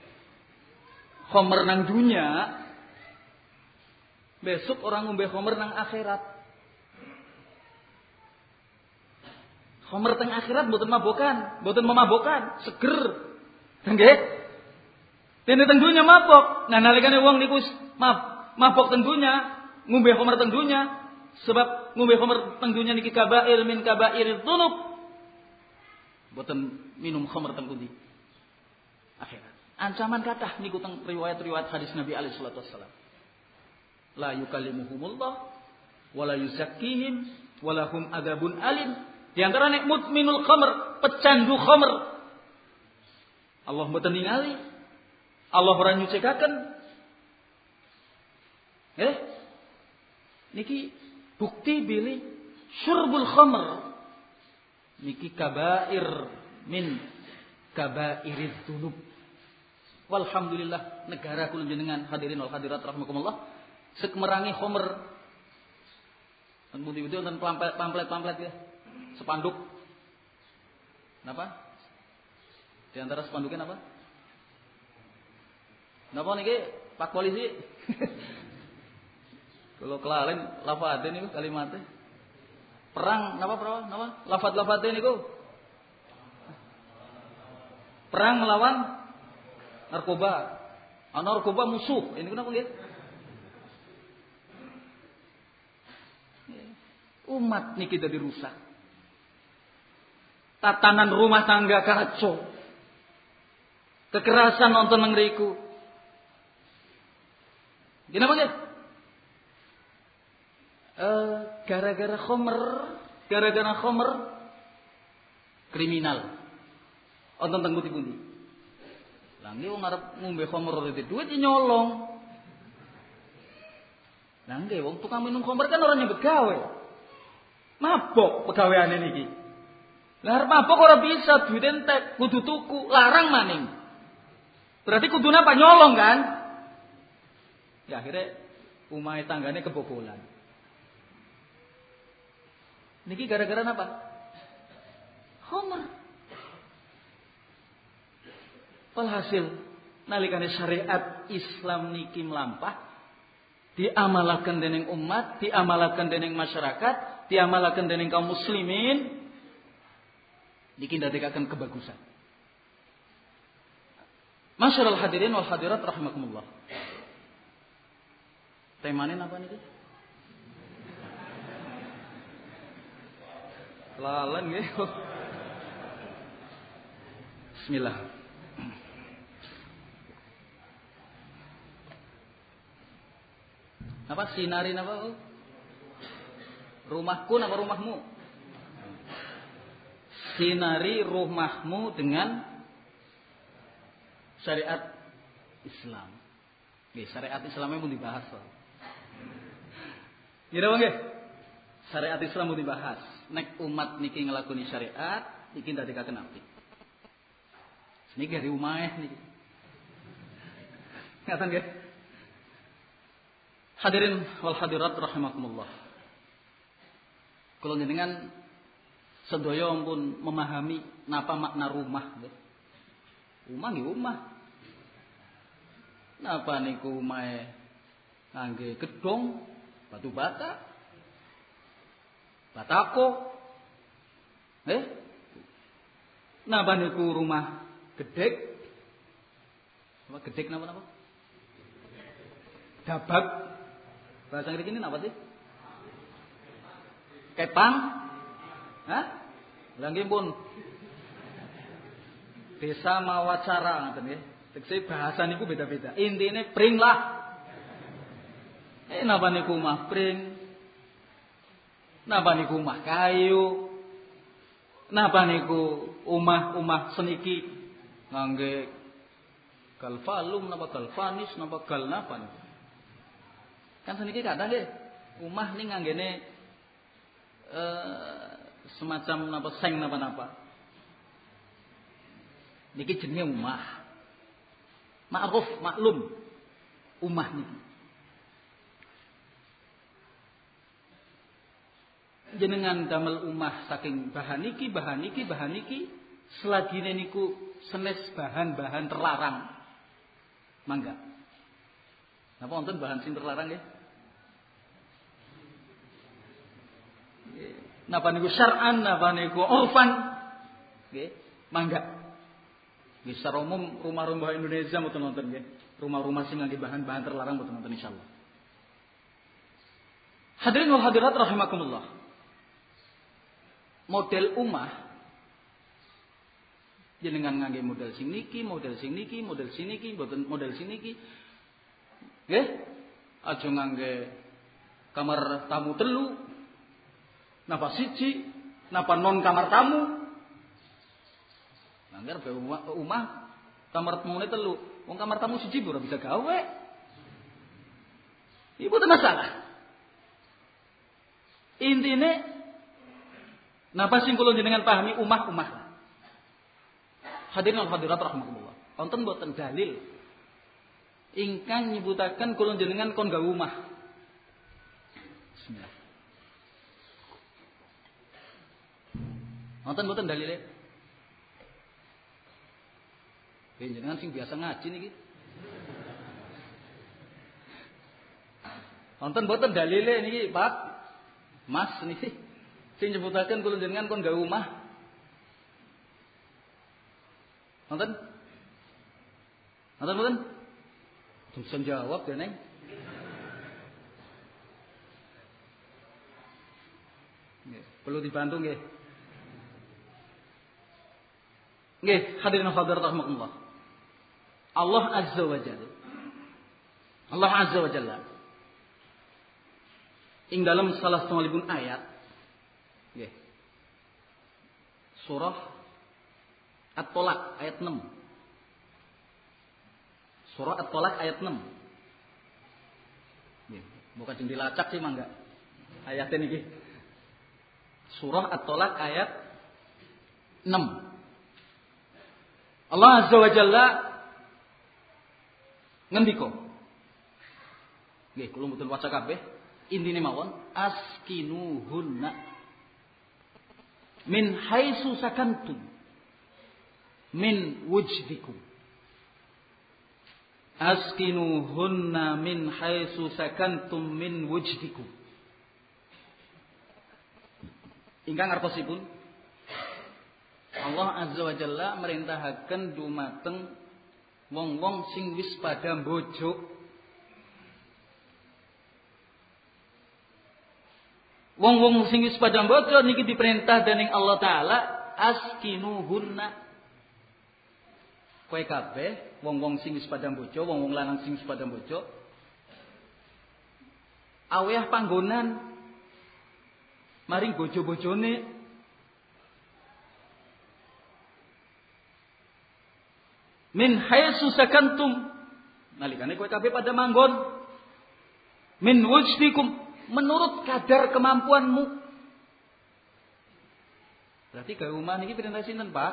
khamr nang dunya, besok orang ngombe khamr nang akhirat. Khamr teng akhirat mboten mabokan, mboten memabokkan, seger. Nggih. Dene teng dunya mabok. Nah nalikane wong niku mab, mabok teng dunya, ngombe khamr teng dunya, sebab ngombe khamr teng dunya niki kabair min kabairiz dzunub. Mboten minum khamr teng pundi? Akhirat. Ancaman kathah niku teng riwayat-riwayat hadis Nabi alaihi salatu wassalam. La yukallimuhumullah wa la yuzakkihim wa lahum adzabun alim. Di antara nek mutminul khamr, pecandu khamr. Allah mboten ningali. Allah ora nyucikaken. Eh? Niki bukti bilih syurbul khamr niki kabair min kabairiz dzunub. Walhamdulillah negara kula jenengan hadirin wal hadirat rahimakumullah sekmerangi khamr. Dan budi-budi wonten pamflet-pamflet ya. Spanduk. Napa? Di antara spanduknya apa? Napa niki Pak Polisi? Kalau kelalen lafadze niku kalimatnya. Perang napa perang napa? Lafaz-lafadze niku. Perang melawan narkoba. Ana narkoba musuh. Ini kenapa nggih? Umat niki dadi rusak. Tatanan rumah tangga kacau. Kekerasan nonton nang mriku. Kenapa nggih? Uh, gara-gara khamr, gara-gara khamr kriminal. Wonten teng pundi-pundi. Lah nggih wong arep ngombe khamr rete duit nyolong. Lah nggih wong tukang minum khamr kan ora nyambet gawe. Mabok pegaweane niki. Lah arep mabok ora bisa duit entek, kudu tuku, larang maning. Berarti kudu napa nyolong kan? Ya akhirnya umahe tanggane kebobolan. Niki gara-gara apa? Khamr. Walhasil nalikane syariat Islam niki melampah diamalaken dening umat, diamalaken dening masyarakat, diamalaken dening kaum muslimin niki ndadekaken kebagusan. Masyarul hadirin wal hadirat rahimakumullah. Temane napa niki? Lalan nggih. Bismillah. Apa sinari napa? Rumahku napa rumahmu? Sinari rumahmu dengan syariat Islam. Nggih, syariat Islamnya pun dibahas. Ngira nggih? Syariat Islam pun dibahas. Nek umat niki ngelakoni syariat niki ndadekaken apik. Niki dari umahe niki. Ngaten nggih. Hadirin wal hadirat rahimakumullah. Kula jenengan sedaya pun memahami napa makna rumah nggih. Rumah nggih rumah. Napa niku umahe ngangge gedhong, batu bata, batako. Eh? Napa niku rumah gedhek? Apa gedhek napa-napa? Dabak. Bahasa Inggris ini napa sih? Kepang? Hah? Lah nggih pun. Desa mawacara ngoten nggih. Tekse bahasa niku beda-beda. Intine pring lah. Eh napa niku omah pring? Napa niku omah kayu? Napa niku omah-omah seniki ngangge galvalum napa galvanis napa gal napa niku? Kan seniki kadang nggih omah ning nganggene eh semacam napa seng napa-napa. Niki jenenge omah. Ma'ruf, maklum. Omah niki. Jenengan damel omah saking bahan niki, bahan niki, bahan niki, selagine niku senes bahan-bahan terlarang. Mangga. Napa wonten bahan sing terlarang nggih? Napa niku syar'an, napa niku urfan? Nggih, mangga. Nggih secara umum rumah-rumah Indonesia mboten wonten nggih. Rumah-rumah sing ngangge bahan-bahan terlarang mboten wonten insyaallah. Hadirin wal hadirat rahimakumullah. Model umah jenengan ngangge model sing niki, model sing niki, model sing niki, mboten model sing niki. Nggih? Aja ngangge kamar tamu telu. Napa siji, napa non kamar tamu. Nangger be umah, umah kamar tamune telu. Wong kamar tamu siji ora bisa gawe. Ibu teu masalah. Intine napa sing kula jenengan pahami umah-umah. Hadirin wal hadirat rahimakumullah. Wonten boten dalil ingkang nyebutaken kula jenengan kon gawe umah. Bismillah. Wonten boten dalile? Jenengan sing biasa ngaji niki. Wonten boten dalile niki, Pak? Mas niki sing nyebutaken kula jenengan kon gawe omah. Wonten? Wonten boten? Bisa jawab ya, Neng. Nggih, perlu dibantu nggih. Nggih, hadirin hadirat rahimakumullah. Allah Azza wa Jalla. Allah Azza wa Jalla. Ing dalam salah setunggalipun ayat. Nggih. Surah At-Tolak ayat enam. Surah At-Tolak ayat enam. Nggih, bukan sing dilacak sih mangga. Ayat niki. Surah At-Tolak ayat enam. Allah Azza wa Jalla ngendika. Nggih, kula mboten waca kabeh. Intine mawon askinuhunna min haitsu sakantum min wujdikum. Askinuhunna min haitsu sakantum min wujdikum. Ingkang artosipun Allah Azza wa Jalla merintahaken dumateng wong-wong sing wis padha mbojok. Wong-wong sing wis padha mbojok niki diperintah dening Allah taala askinuhunna. Kowe kabeh wong-wong sing wis padha mbojok, wong-wong lanang sing wis padha mbojok, aweh panggonan maring bojo-bojone. Min haitsu sakantum, nalikane kowe kabeh pada manggon. Min wujdikum, menurut kadar kemampuanmu. Berarti gawe omah niki perintah sinten, Pak?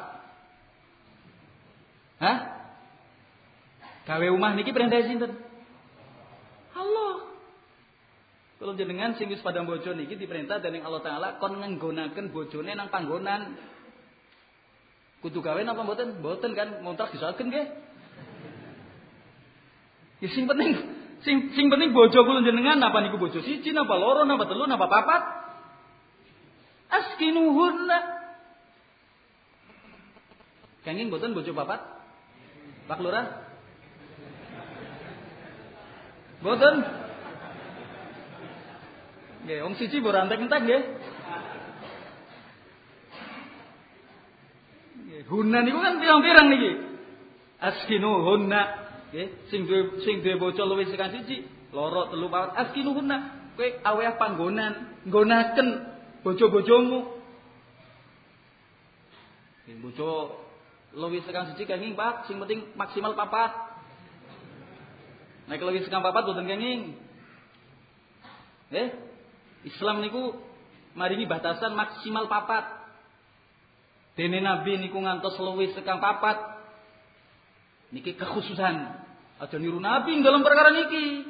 Hah? Gawe omah niki perintah sinten? Allah. Kalau jenengan sing wis padha bojo niki diperintah dening Allah taala kon ngenggonaken bojone nang panggonan. Kudu gawe napa mboten? Mboten kan ngontrak disaken nggih. Ya sing penting sing sing penting bojo kula jenengan napa niku bojo siji napa loro napa telu napa papat. Askinuhunna. Kenging mboten bojo papat? Pak Lurah? Mboten. Nggih, wong siji mbok rantek-entek nggih. Hunna niku kan pirang-pirang niki. Askinuhunna, nggih, sing duwe sing duwe bojo luwih tekan siji, loro, telu, papat. Askinuhunna, kowe aweh panggonan, nggonaken bojo-bojomu. Nggih, bojo luwih tekan siji kenging, Pak, sing penting maksimal papat. Nek luwih tekan papat boten kenging. Nggih, Islam niku maringi batasan maksimal papat. Dene Nabi niku ngantos luwih sekang papat. Niki kekhususan. Aja niru Nabi dalam perkara niki.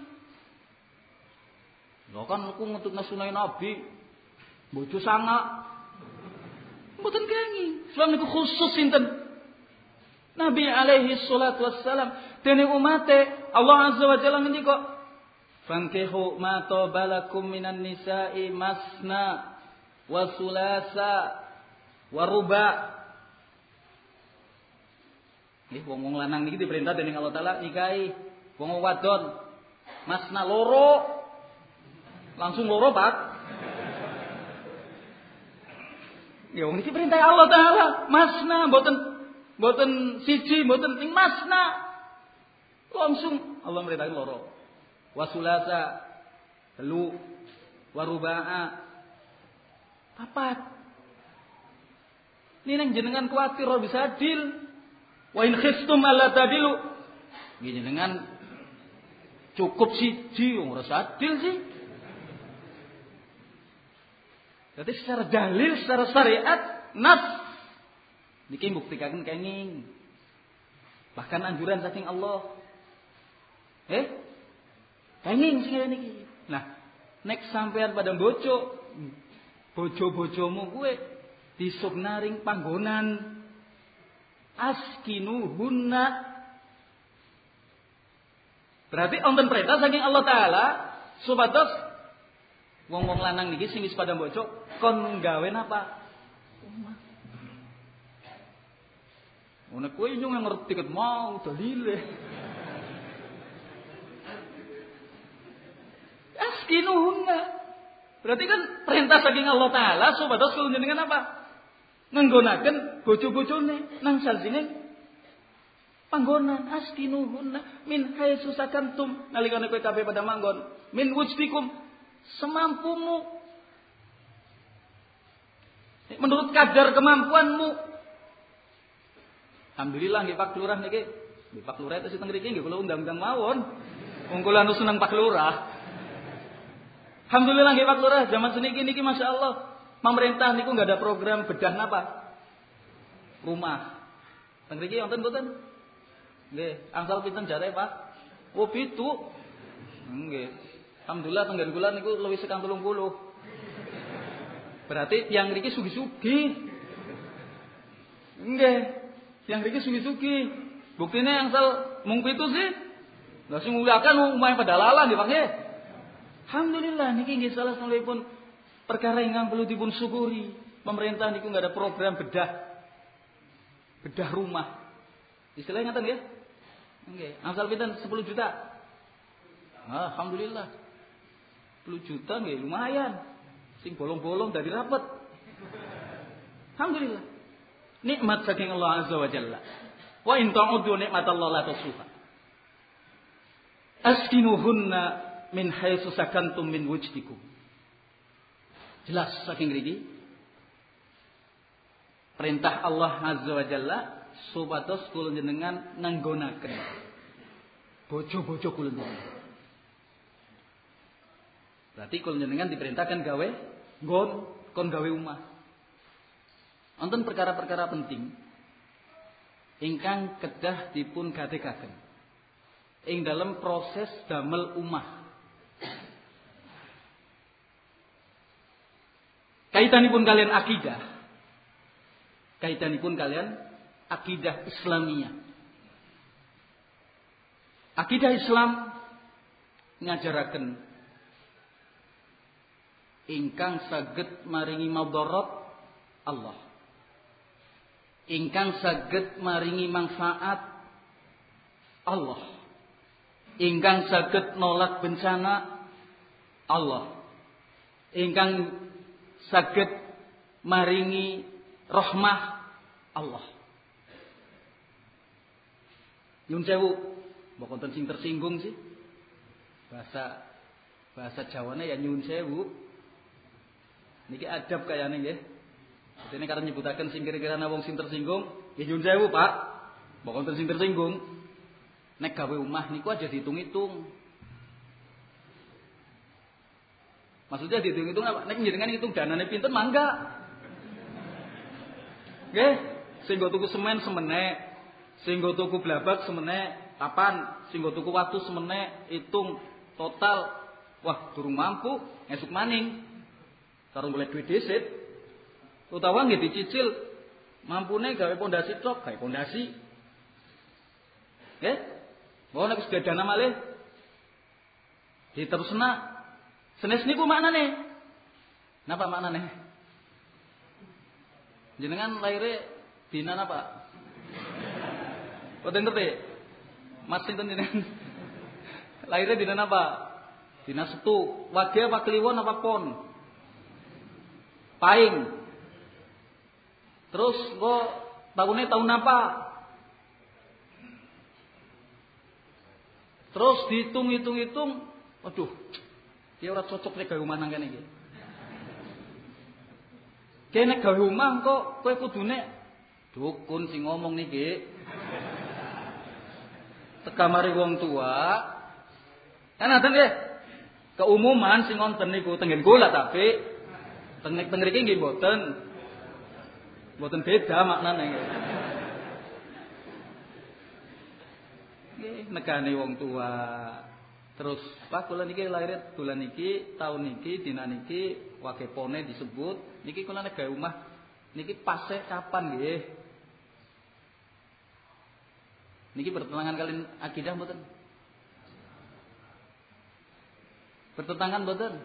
Lho kan aku ngetutna sunah Nabi. Bojo sanga. Mboten kenging. Islam niku khusus sinten? Nabi alaihi salatu wassalam. Dene umate Allah Azza wa Jalla ngendika, Fankihu ma tabalakum minan nisa'i masna wa sulasa wa ruba. Nggih wong-wong lanang niki diperintah dening Allah taala nikahi wong wadon masna loro. Langsung loro, Pak. Ya wong niki perintah Allah taala, masna mboten mboten siji, mboten ing masna. Langsung Allah merintahkan loro. Wasulasa telu waruba'a papat. Ini nang jenengan kuatir ora bisa adil. Wa in khiftum alla tadilu. Nggih jenengan cukup siji wong ora adil sih. Jadi secara dalil, secara syariat, nas niki buktikan kenging. Bahkan anjuran saking Allah. Eh? Kenging sing niki. Nah, nek sampean pada bojo, bojo-bojomu kuwe disubnaring panggonan askinuhunna. Berarti wonten perintah saking Allah taala supados wong-wong lanang niki sing wis pada bojo kon gawe napa? Omah. Ono kowe nyung ngerti ket mau dalile. Askinuhunna. Berarti kan perintah saking Allah taala supados kula jenengan apa? Ngenggonaken bojo-bojone nang saljine panggonan askinuhunna min haitsu sakantum nalikane kowe kabeh pada manggon min wujdikum semampumu menurut kadar kemampuanmu. Alhamdulillah nggih Pak Lurah niki. Nggih Pak Lurah itu teng mriki nggih kula undang-undang mawon. Wong kula anu seneng Pak Lurah. Alhamdulillah nggih Pak Lurah, zaman seniki niki masyaallah pemerintah niku enggak ada program bedah napa? Rumah. Teng mriki wonten mboten? Nggih, angsal pinten jare Pak? Oh pitu. Nggih. Alhamdulillah tenggen kula niku luwih sekang telung puluh. Berarti tiyang mriki sugih-sugih. Nggih. Tiyang mriki sugih-sugih. Buktine angsal mung pitu sih. Lah sing ngulakan omahe pedalalan nggih Pak nggih. Alhamdulillah niki nggih salah satunggalipun perkara ingkang perlu dipun syukuri. Pemerintah niku enggak ada program bedah bedah rumah. Istilahnya ngaten nggih? Nggih. Angsal pinten sepuluh juta. Ah, alhamdulillah. sepuluh juta nggih lumayan. Sing bolong-bolong dari rapet. Alhamdulillah. Nikmat saking Allah Azza wa Jalla. Wa in ta'uddu nikmatallahi la tuhsuha. Askinuhunna min haitsu sakantum min wujdikum. Jelas saking mriki perintah Allah Azza wa Jalla supados kula jenengan nanggonaken bojo-bojo kula jenengan. Berarti kula jenengan diperintahkan gawe nggon kon gawe omah. Wonten perkara-perkara penting ingkang kedah dipun gadegaken ing dalam proses damel omah. Kaitanipun kalian akidah. Kaitanipun kalian akidah Islamiyah. Akidah Islam ngajaraken ingkang saged maringi madharat Allah. Ingkang saged maringi manfaat Allah. Ingkang saged nolak bencana Allah. Ingkang saged maringi rahmah Allah. Nyun sewu, mbok wonten sing tersinggung sih. Bahasa bahasa Jawane ya nyun sewu. Niki adab kayane nggih. Dene karena nyebutaken sing kira-kira wong sing tersinggung, ya nyun sewu, Pak. Mbok wonten sing tersinggung. Nek gawe omah niku aja dihitung-hitung. Maksudnya dihitung-hitung apa? Nek njenengan ngitung danane pinten mangga. Nggih, sing go tuku semen semene, sing go tuku blabak semene, kapan? Sing go tuku watu semene, hitung total. Wah, durung mampu, esuk maning. Karung golek duit dhisit. Utawa nggih dicicil mampune gawe pondasi cok, gawe pondasi. Nggih? Mau nek wis dana malih. Diterusna senes niku maknane. Napa maknane? Jenengan lahirnya dina napa? Boten ngerti. Mas sinten jenengan? Lahirnya dina napa? Dina Setu. Wage apa Kliwon apa Pon? Paing. Terus kok tahunnya tahun apa? Terus dihitung-hitung-hitung, waduh, dia ora cocok nek gawe omah nang kene iki. Kene gawe omah kok kowe kudune dukun sing ngomong niki. Teka mari wong tua. Kan ada nggih? Keumuman sing wonten niku tenggen kula tapi teng-teng mriki nggih mboten. Mboten beda maknane. Nggih, negane wong tua. Terus Pak kula niki lahir bulan niki, tahun niki, dina niki, wage pone disebut. Niki kula nek gawe omah niki pase kapan nggih? Niki bertentangan kalian akidah mboten? Bertentangan mboten?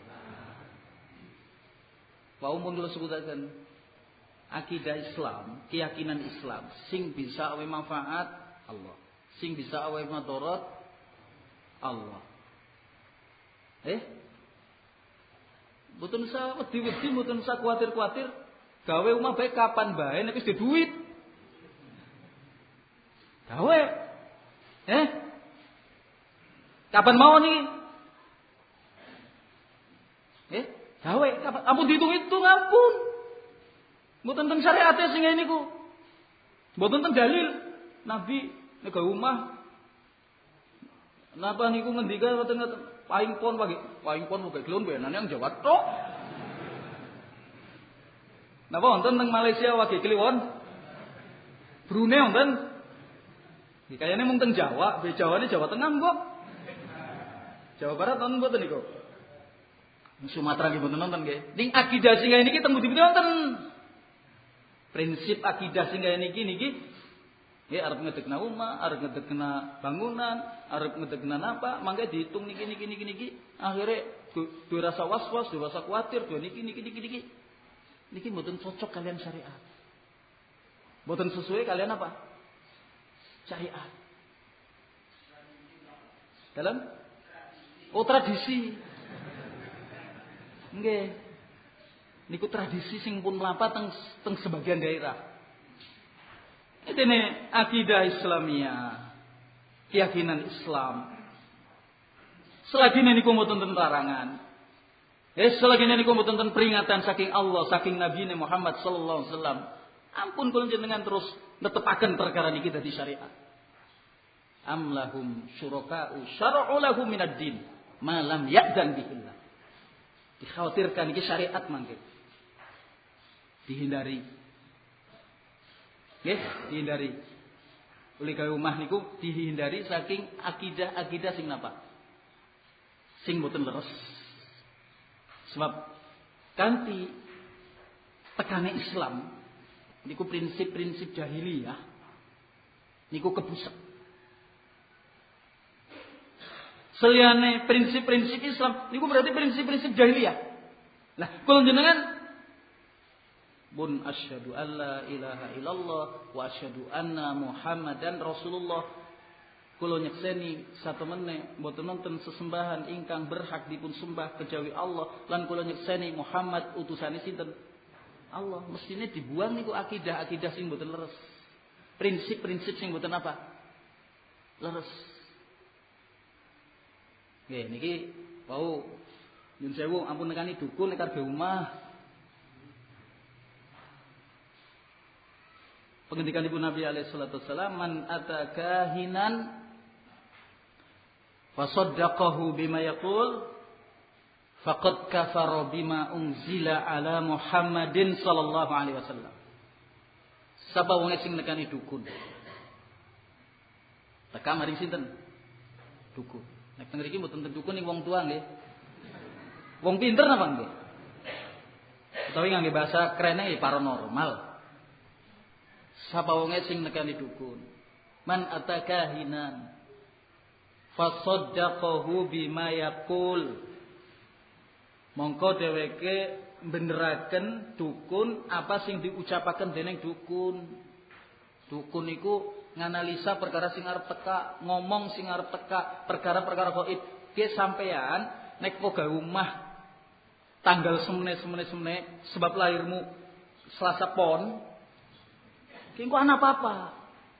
Wa umum kula sebutaken akidah Islam, keyakinan Islam sing bisa awe manfaat Allah, sing bisa awe madarat Allah. Eh? Mboten usah wedi-wedi, mboten usah kuwatir-kuwatir, gawe omah bae kapan bae nek wis duit. Gawe. Eh? Kapan mau nih? Eh? Gawe kapan? Ampun dihitung-hitung ampun. Mboten teng syariate sing ngene niku. Mboten teng dalil Nabi nek gawe omah. Napa niku ngendika ngoten paing pon pagi, paing pon pokoke klon benane yang Jawa tok. Napa wonten teng Malaysia wage kliwon? Brunei wonten. Iki kayane mung teng Jawa, be Jawane Jawa Tengah kok. Jawa Barat wonten mboten niku? Sumatera nggih mboten wonten nggih. Ning akidah sing ngene iki teng budi wonten. Prinsip akidah sing kaya niki niki nggih arep ngedekna omah, arep ngedekna bangunan, arep ngedekna napa, mangke dihitung niki niki niki niki, akhire do rasa was-was, do rasa kuwatir, do niki niki niki niki. Niki mboten cocok kalian syariat. Mboten sesuai kalian apa? Syariat. Dalam oh tradisi. Nggih. Niku tradisi sing pun mlampah teng teng sebagian daerah. Ini akidah Islamiyah, keyakinan Islam. Selagi niku mboten ten larangan. Eh selagi niku mboten ten peringatan saking Allah, saking Nabi Muhammad sallallahu alaihi wasallam. Ampun kula jenengan terus netepaken perkara niki dadi syariat. Am lahum syuraka'u syara'u lahum minad din ma lam ya'dan bihillah. Dikhawatirkan iki syariat mangke. Dihindari. Nggih, dihindari. Oleh gawe omah niku dihindari saking akidah-akidah sing napa? Sing boten leres. Sebab kanthi tekane Islam niku prinsip-prinsip jahiliyah niku kebusek. Seliyane prinsip-prinsip Islam niku berarti prinsip-prinsip jahiliyah. Lah, kula jenengan bun asyhadu alla ilaha illallah wa asyhadu anna Muhammadan Rasulullah. Kula nyekseni satemene mboten wonten sesembahan ingkang berhak dipun sembah kejawi Allah lan kula nyekseni Muhammad utusane sinten? Allah. Mestine dibuang niku akidah-akidah sing mboten leres. Prinsip-prinsip sing mboten apa? Leres. Nggih niki wau nyun sewu ampun nekani dukun nek arep omah. Pengendikanipun Nabi alaihi salatu wasallam, man atakahinan fasaddaqahu bima yaqul faqad kafara bima unzila ala Muhammadin sallallahu alaihi wasallam. Sapa wong sing nekani dukun? Teka mari sinten? Dukun. Nek teng mriki mboten dukun ning wong tua nggih. Wong pinter napa nggih? Utawi ngangge bahasa krene paranormal. Sapa wong sing nekani dukun? Man atakahinan fasaddaqahu bima yaqul. Mongko dheweke beneraken dukun apa sing diucapaken dening dukun. Dukun iku nganalisa perkara sing arep teka, ngomong sing arep teka, perkara-perkara gaib. Ki sampean nek po gawe omah tanggal semene-semene-semene sebab lahirmu Selasa Pon, ki engko ana apa-apa.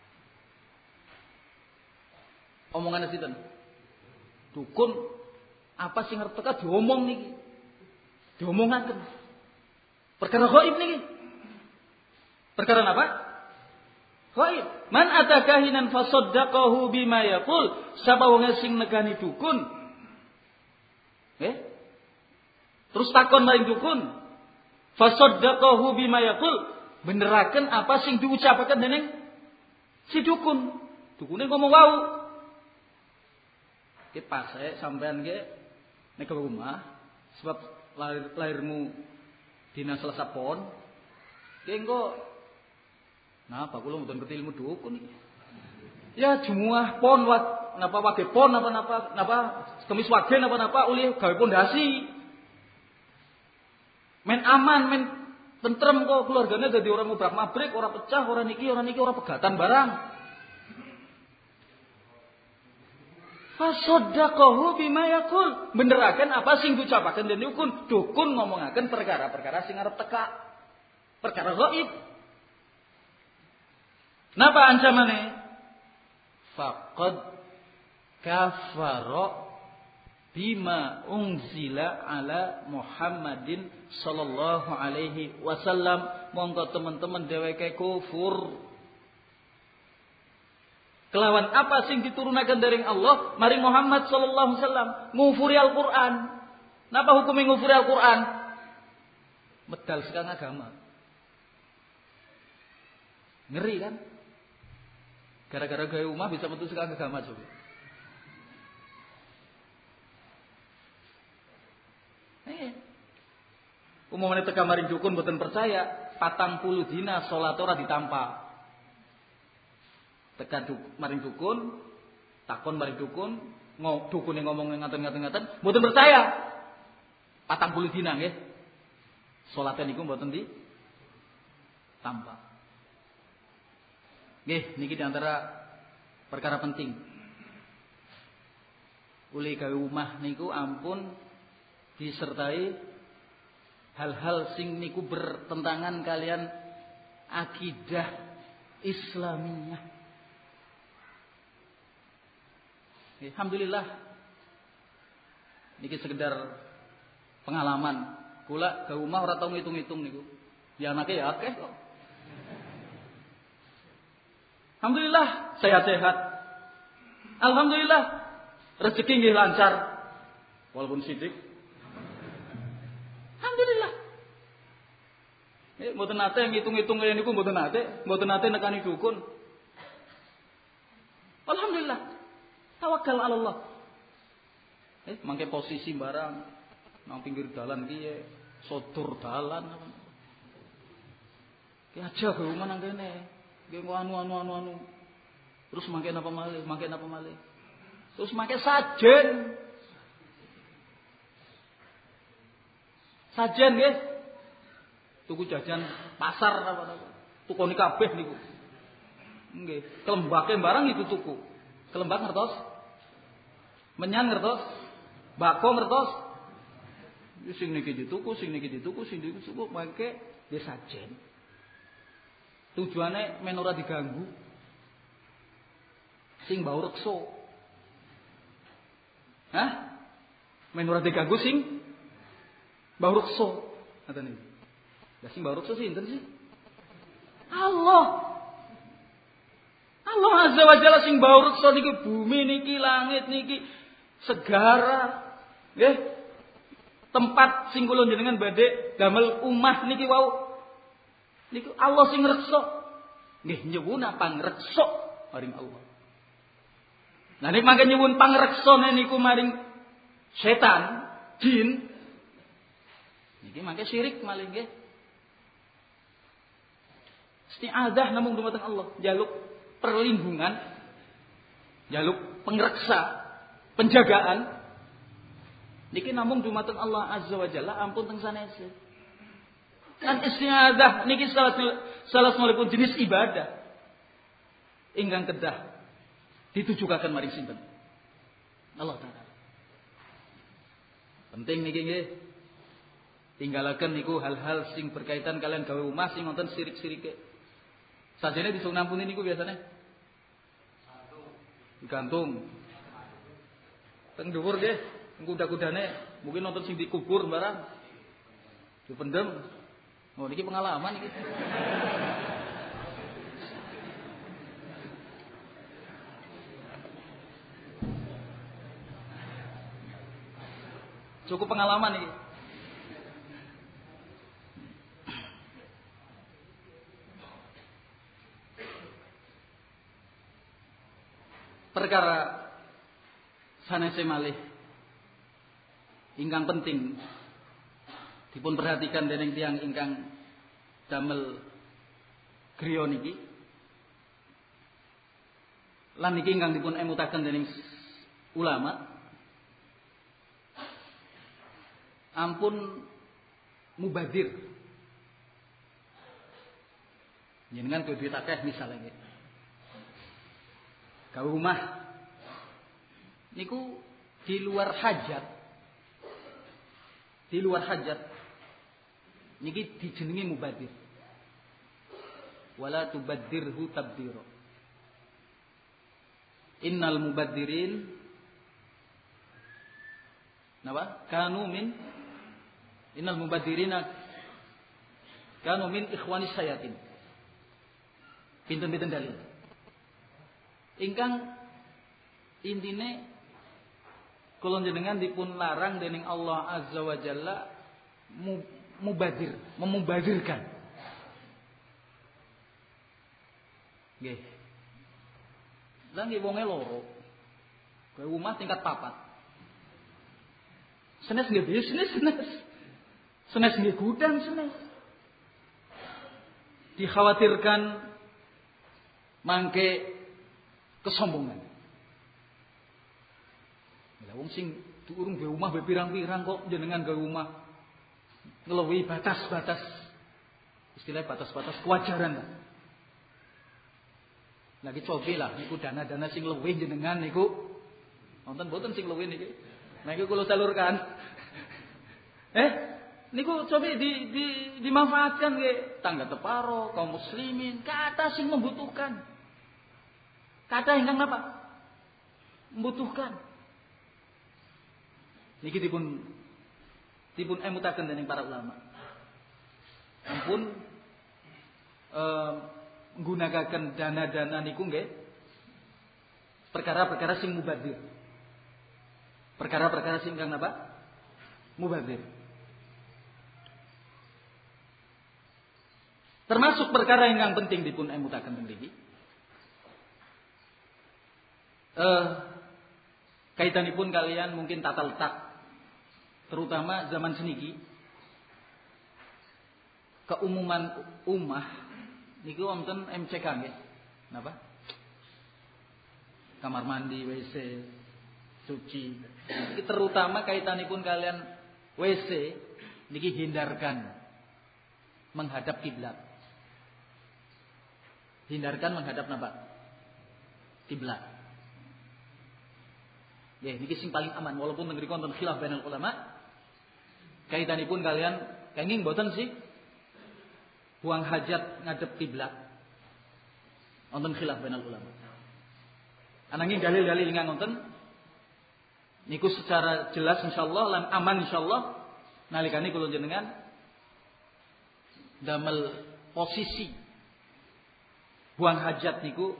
Omongane sinten? Dukun apa sing arep teka diomong niki. Diomongaken. Perkara gaib niki. Perkara apa? Gaib. Man atakahinan fasaddaqahu bima yaqul. Sapa wong sing negani dukun. Eh? Terus takon maring dukun. Fasaddaqahu bima yaqul. Beneraken apa sing diucapaken dening si dukun. Dukune ngomong wau. Ki pas e sampean ge nek ke rumah sebab lahir, lahirmu dina Selasa Pon. Ki engko napa kula mboten ngerti ilmu dukun iki. Ya jumuah pon wat napa wage pon napa napa napa kemis wage napa napa uli gawe pondasi. Men aman men tentrem kok keluargane dadi ora mubrak-mabrik, ora pecah, ora niki, ora niki, ora pegatan barang. Fasaddaqahu bima yaqul. Beneraken apa sing diucapaken dening dukun. Dukun ngomongaken perkara-perkara sing arep teka. Perkara gaib. Napa ancamane? Faqad kafara bima unzila ala Muhammadin sallallahu alaihi wasallam. Monggo teman-teman dheweke kufur kelawan apa sing diturunaken dari Allah maring Muhammad sallallahu alaihi wasallam, ngufuri Al-Qur'an. Napa hukume ngufuri Al-Qur'an? Medal sekang agama. Ngeri kan? Gara-gara gawe omah bisa metu sekang agama coba. Eh. Umumane teka maring dukun mboten percaya, patang puluh dina salat ora ditampa. Teka duk, maring dukun, takon maring dukun, ngomong dukune ngomong ngaten-ngaten-ngaten, mboten percaya. patang puluh dina nggih. Salate niku mboten di tampa. Nggih, niki di antara perkara penting. Uli gawe omah niku ampun disertai hal-hal sing niku bertentangan kalian akidah Islamiyah. Alhamdulillah. Niki sekedar pengalaman. Kula gawe omah ora tau ngitung-ngitung niku. Ya anake ya akeh kok. Alhamdulillah sehat-sehat. Alhamdulillah rezeki nggih lancar. Walaupun sidik. Alhamdulillah. Eh mboten nate ngitung-ngitung kaya niku mboten nate, mboten nate nekani dukun. Alhamdulillah. Tawakkal ala Allah. Eh mangke posisi barang nang pinggir dalan piye, sodor dalan apa. Ki aja gawe nang kene. Nggih anu anu anu anu. Terus mangke napa malih, mangke napa malih. Terus mangke sajen. Sajen nggih. Tuku jajan pasar apa napa. Tukoni kabeh niku. Nggih, kelembake barang itu tuku. Kelembak ngertos? Menyan ngertos? Bako ngertos? Sing niki dituku, sing niki dituku, sing niki dituku mangke nggih sajen. Tujuane men ora diganggu. Sing bau rekso. Hah? Men ora diganggu sing bau rekso. Ngoten niku. Lah sing bau rekso sinten sih? Allah. Allah Azza wa Jalla sing bau rekso niki bumi niki langit niki segara. Nggih. Tempat sing kula jenengan badhe damel umah niki wau niku Allah sing ngrekso. Nggih nyuwun pangrekso maring Allah. Nah nek mangke nyuwun pangreksone niku maring setan, jin. Niki mangke syirik malih nggih. Isti'adzah namung dumateng Allah, jaluk perlindungan, jaluk pangreksa penjagaan niki namung dumateng Allah Azza wa Jalla ampun teng sanese. Kan isti'adzah niki salah salah semua jenis ibadah ingkang kedah ditujukaken maring sinten? Allah Taala. Penting niki nggih. Tinggalaken niku hal-hal sing berkaitan kalian gawe omah sing wonten sirik-sirike. Sajane disuruh nampuni niku biasane digantung. Teng dhuwur nggih, kuda-kudane mungkin nonton sing dikubur barang. Dipendem. Oh niki pengalaman niki. Cukup pengalaman niki. Perkara sanese malih ingkang penting dipun perhatikan dening tiyang ingkang damel griya niki lan niki ingkang dipun emutaken dening ulama ampun mubadir jenengan duwe duit akeh misale nggih gawe rumah niku di luar hajat di luar hajat niki dijenengi mubadir wala tubaddirhu tabdira innal mubaddirin napa kanu min innal mubaddirina kanu min ikhwanis sayatin pinten-pinten dalil ingkang intine kula jenengan dipun larang dening Allah Azza wa Jalla mubadir, memubadirkan. Nggih. Lah nggih wonge loro. Gawe omah tingkat papat. Senes nggih bisnis senes. Senes nggih gudang senes. Dikhawatirkan mangke kesombongan. Lah wong sing durung gawe omah pirang-pirang kok jenengan gawe omah ngluwihi batas-batas istilah batas-batas kewajaran. Lagi cobi lah niku dana-dana sing luwih jenengan niku wonten boten sing luwih niki. Nah iku kula salurkan. eh niku cobi di, di dimanfaatkan nggih tangga teparo kaum muslimin kata sing membutuhkan. Kata ingkang napa? Membutuhkan. Niki dipun dipun emutaken dening para ulama. Ampun eh, nggunakaken dana-dana niku nggih perkara-perkara sing mubadir. Perkara-perkara sing ingkang napa? Mubadir. Termasuk perkara ingkang penting dipun emutaken teng mriki. Eh, kaitanipun kalian mungkin tata letak terutama zaman seniki keumuman umah niku wonten M C K nggih napa kamar mandi W C cuci iki terutama kaitanipun kalian W C niki hindarkan menghadap kiblat hindarkan menghadap napa kiblat. Ya, niki sing paling aman walaupun negeri konten khilaf bainal ulama. Kaitanipun kalian kenging boten sih buang hajat ngadep kiblat. Wonten khilaf bainal ulama. Ananging dalil-dalil ingkang wonten niku secara jelas insyaallah lan aman insyaallah nalikane kula jenengan damel posisi buang hajat niku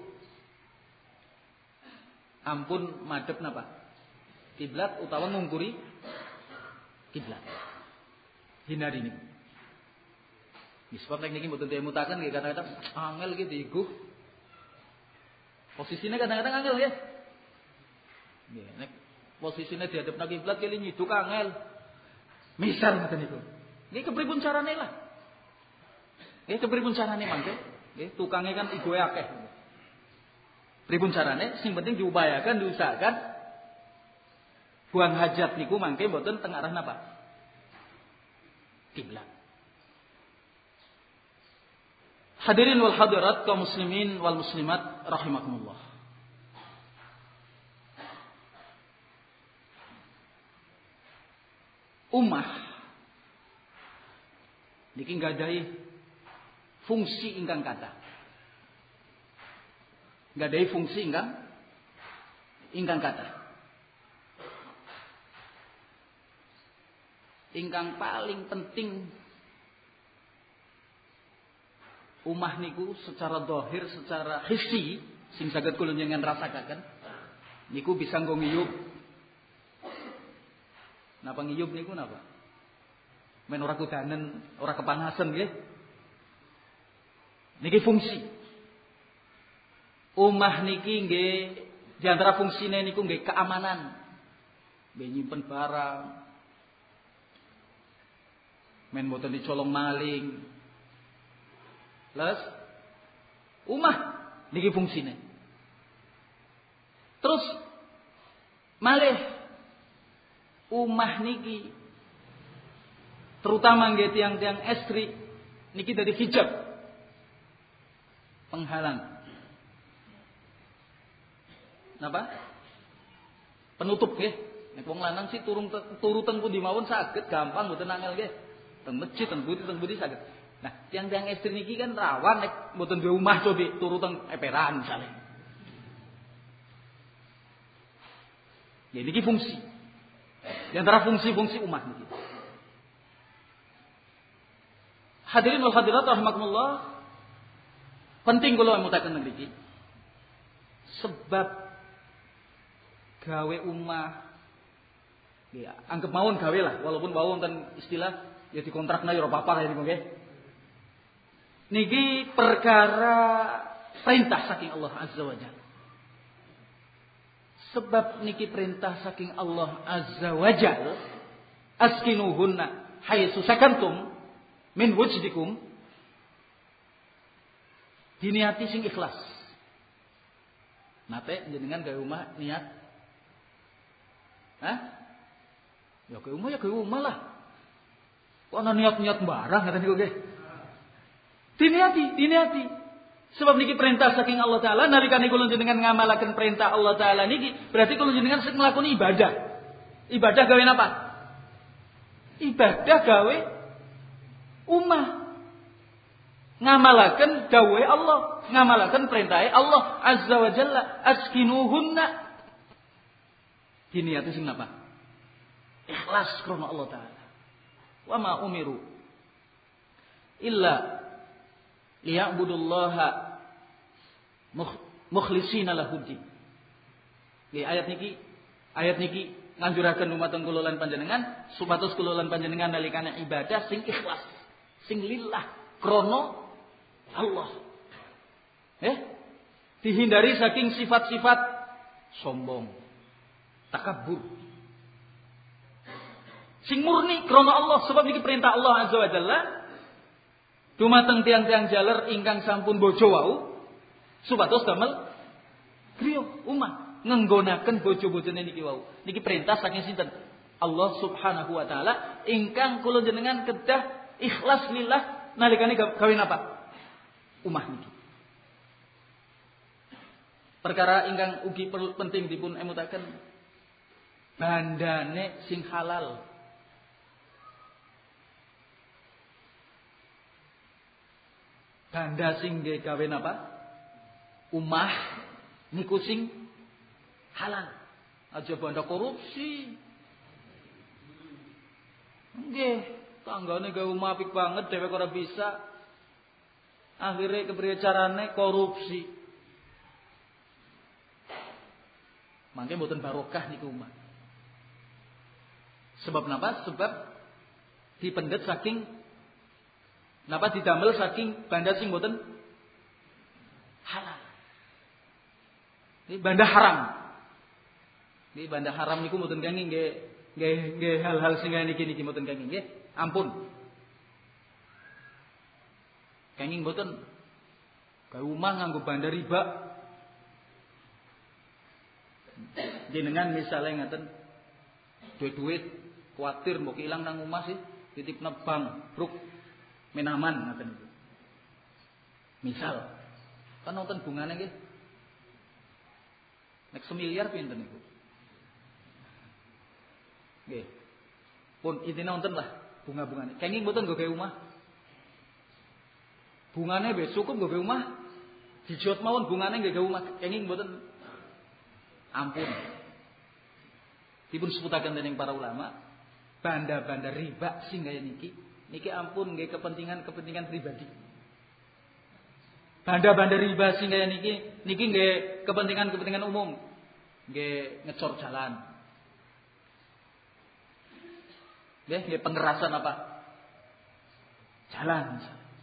ampun madhep napa kiblat utawa ngungkuri kiblat. Hindari niku. Wis sebab nek niki mboten diemutaken nggih kadang-kadang angel iki diiguh. Posisine kadang-kadang angel nggih. Nggih, nek posisine dihadapna kiblat kali nyiduk angel. Misal ngoten niku. Nggih kepripun carane lah. Nggih kepripun carane mangke? Nggih tukange kan igoe akeh. Pripun carane? Sing penting diupayakan, diusahakan buang hajat niku mangke mboten teng arah napa? Kiblat. Hadirin wal hadirat kaum muslimin wal muslimat rahimakumullah. Ummah niki nggadahi fungsi ingkang kathah. Nggadahi fungsi ingkang ingkang kathah. Ingkang paling penting ummah niku secara zahir, secara hissi sing saged kula njenengan rasakaken niku bisa nggo ngiyup. Napa ngiyup niku napa? Men ora kudanen, ora kepanasan nggih. Niki fungsi. Ummah niki nggih di antara fungsine niku nggih keamanan. Nggih nyimpen barang. Men boten dicolong maling. Plus ummah niki fungsine. Terus malih ummah niki terutama nggih tiang-tiang estri niki dari hijab penghalang. Napa? Penutup nggih. Nek wong lanang sih turun turu teng pundi mawon saged gampang mboten angel nggih. Teng masjid teng budi teng budi saged. Nah, tiang-tiang estri niki kan rawan nek mboten duwe omah cobi turu teng eperan misalnya. Ya niki fungsi. Di antara fungsi-fungsi ummah niki. Hadirin wal hadirat rahimakumullah. Penting kula mutaken ngriki. Sebab gawe ummah ya anggap mawon gawe lah walaupun mawon wonten istilah ya dikontrakna ya ora apa-apa ya niku nggih. Niki perkara perintah saking Allah Azza wa Jalla. Sebab niki perintah saking Allah Azza wa Jalla, askinuhunna haitsu sakantum min wujdikum, diniati sing ikhlas. Nate jenengan gawe omah niat. Hah? Ya gawe omah ya gawe omah lah. Kok ana niat-niat barang ngaten niku nggih. Diniati, diniati. Sebab niki perintah saking Allah Taala, nalikane kula jenengan ngamalaken perintah Allah Taala niki, berarti kula jenengan sing nglakoni ibadah. Ibadah gawe napa? Ibadah gawe ummah. Ngamalaken dawuhe Allah, ngamalaken perintahe Allah Azza wa Jalla, askinuhunna. Diniati sing napa? Ikhlas krana Allah Taala. Wa ma umiru illa liya'budullaha mukhlishina lahuddin. Nggih ayat niki ayat niki nganjuraken dumateng kula lan panjenengan supados kula lan panjenengan nalikane ibadah sing ikhlas, sing lillah krana Allah. Eh? Dihindari saking sifat-sifat sombong, takabur. Sing murni krana Allah sebab niki perintah Allah Azza wa Jalla. Dumateng tiang-tiang jaler ingkang sampun bojo wau supados damel griya ummah ngenggonaken bojo-bojone niki wau. Niki perintah saking sinten? Allah Subhanahu wa taala ingkang kula jenengan kedah ikhlas lillah nalikane gawe napa? Ummah niki. Perkara ingkang ugi penting dipun emutaken bandane sing halal. Banda sing nggih gawe napa? Ummah niku sing halal. Aja banda korupsi. Nggih, tanggane gawe omah apik banget dhewek ora bisa. Akhire kepriye carane korupsi. Mangke mboten barokah niku omah. Sebab napa? Sebab dipendet saking napa didamel saking banda sing mboten halal. Ini banda haram. Ini banda haram niku mboten kenging nggih nggih nggih hal-hal sing niki niki mboten kenging nggih. Ampun. Kenging mboten gawe omah nganggo banda riba. Jenengan misalnya ngaten duit-duit kuatir mbok ilang nang omah sih titipna bank bruk menaman ngoten niku. Misal kan nonton bungane nggih. Nek semiliar pinten niku? Nggih. Pun intine nonton lah bunga-bungane. Kenging mboten nggo gawe omah. Bungane wis cukup nggo gawe omah. Dijot mawon bungane nggih gawe omah. Kenging mboten. Ampun. Dipun sebutaken dening para ulama, banda-banda riba sing kaya niki, niki ampun nggih kepentingan-kepentingan pribadi. Banda-banda riba sing kaya niki, niki nggih kepentingan-kepentingan umum. Nggih ngecor jalan. Nggih, nggih pengerasan apa? Jalan.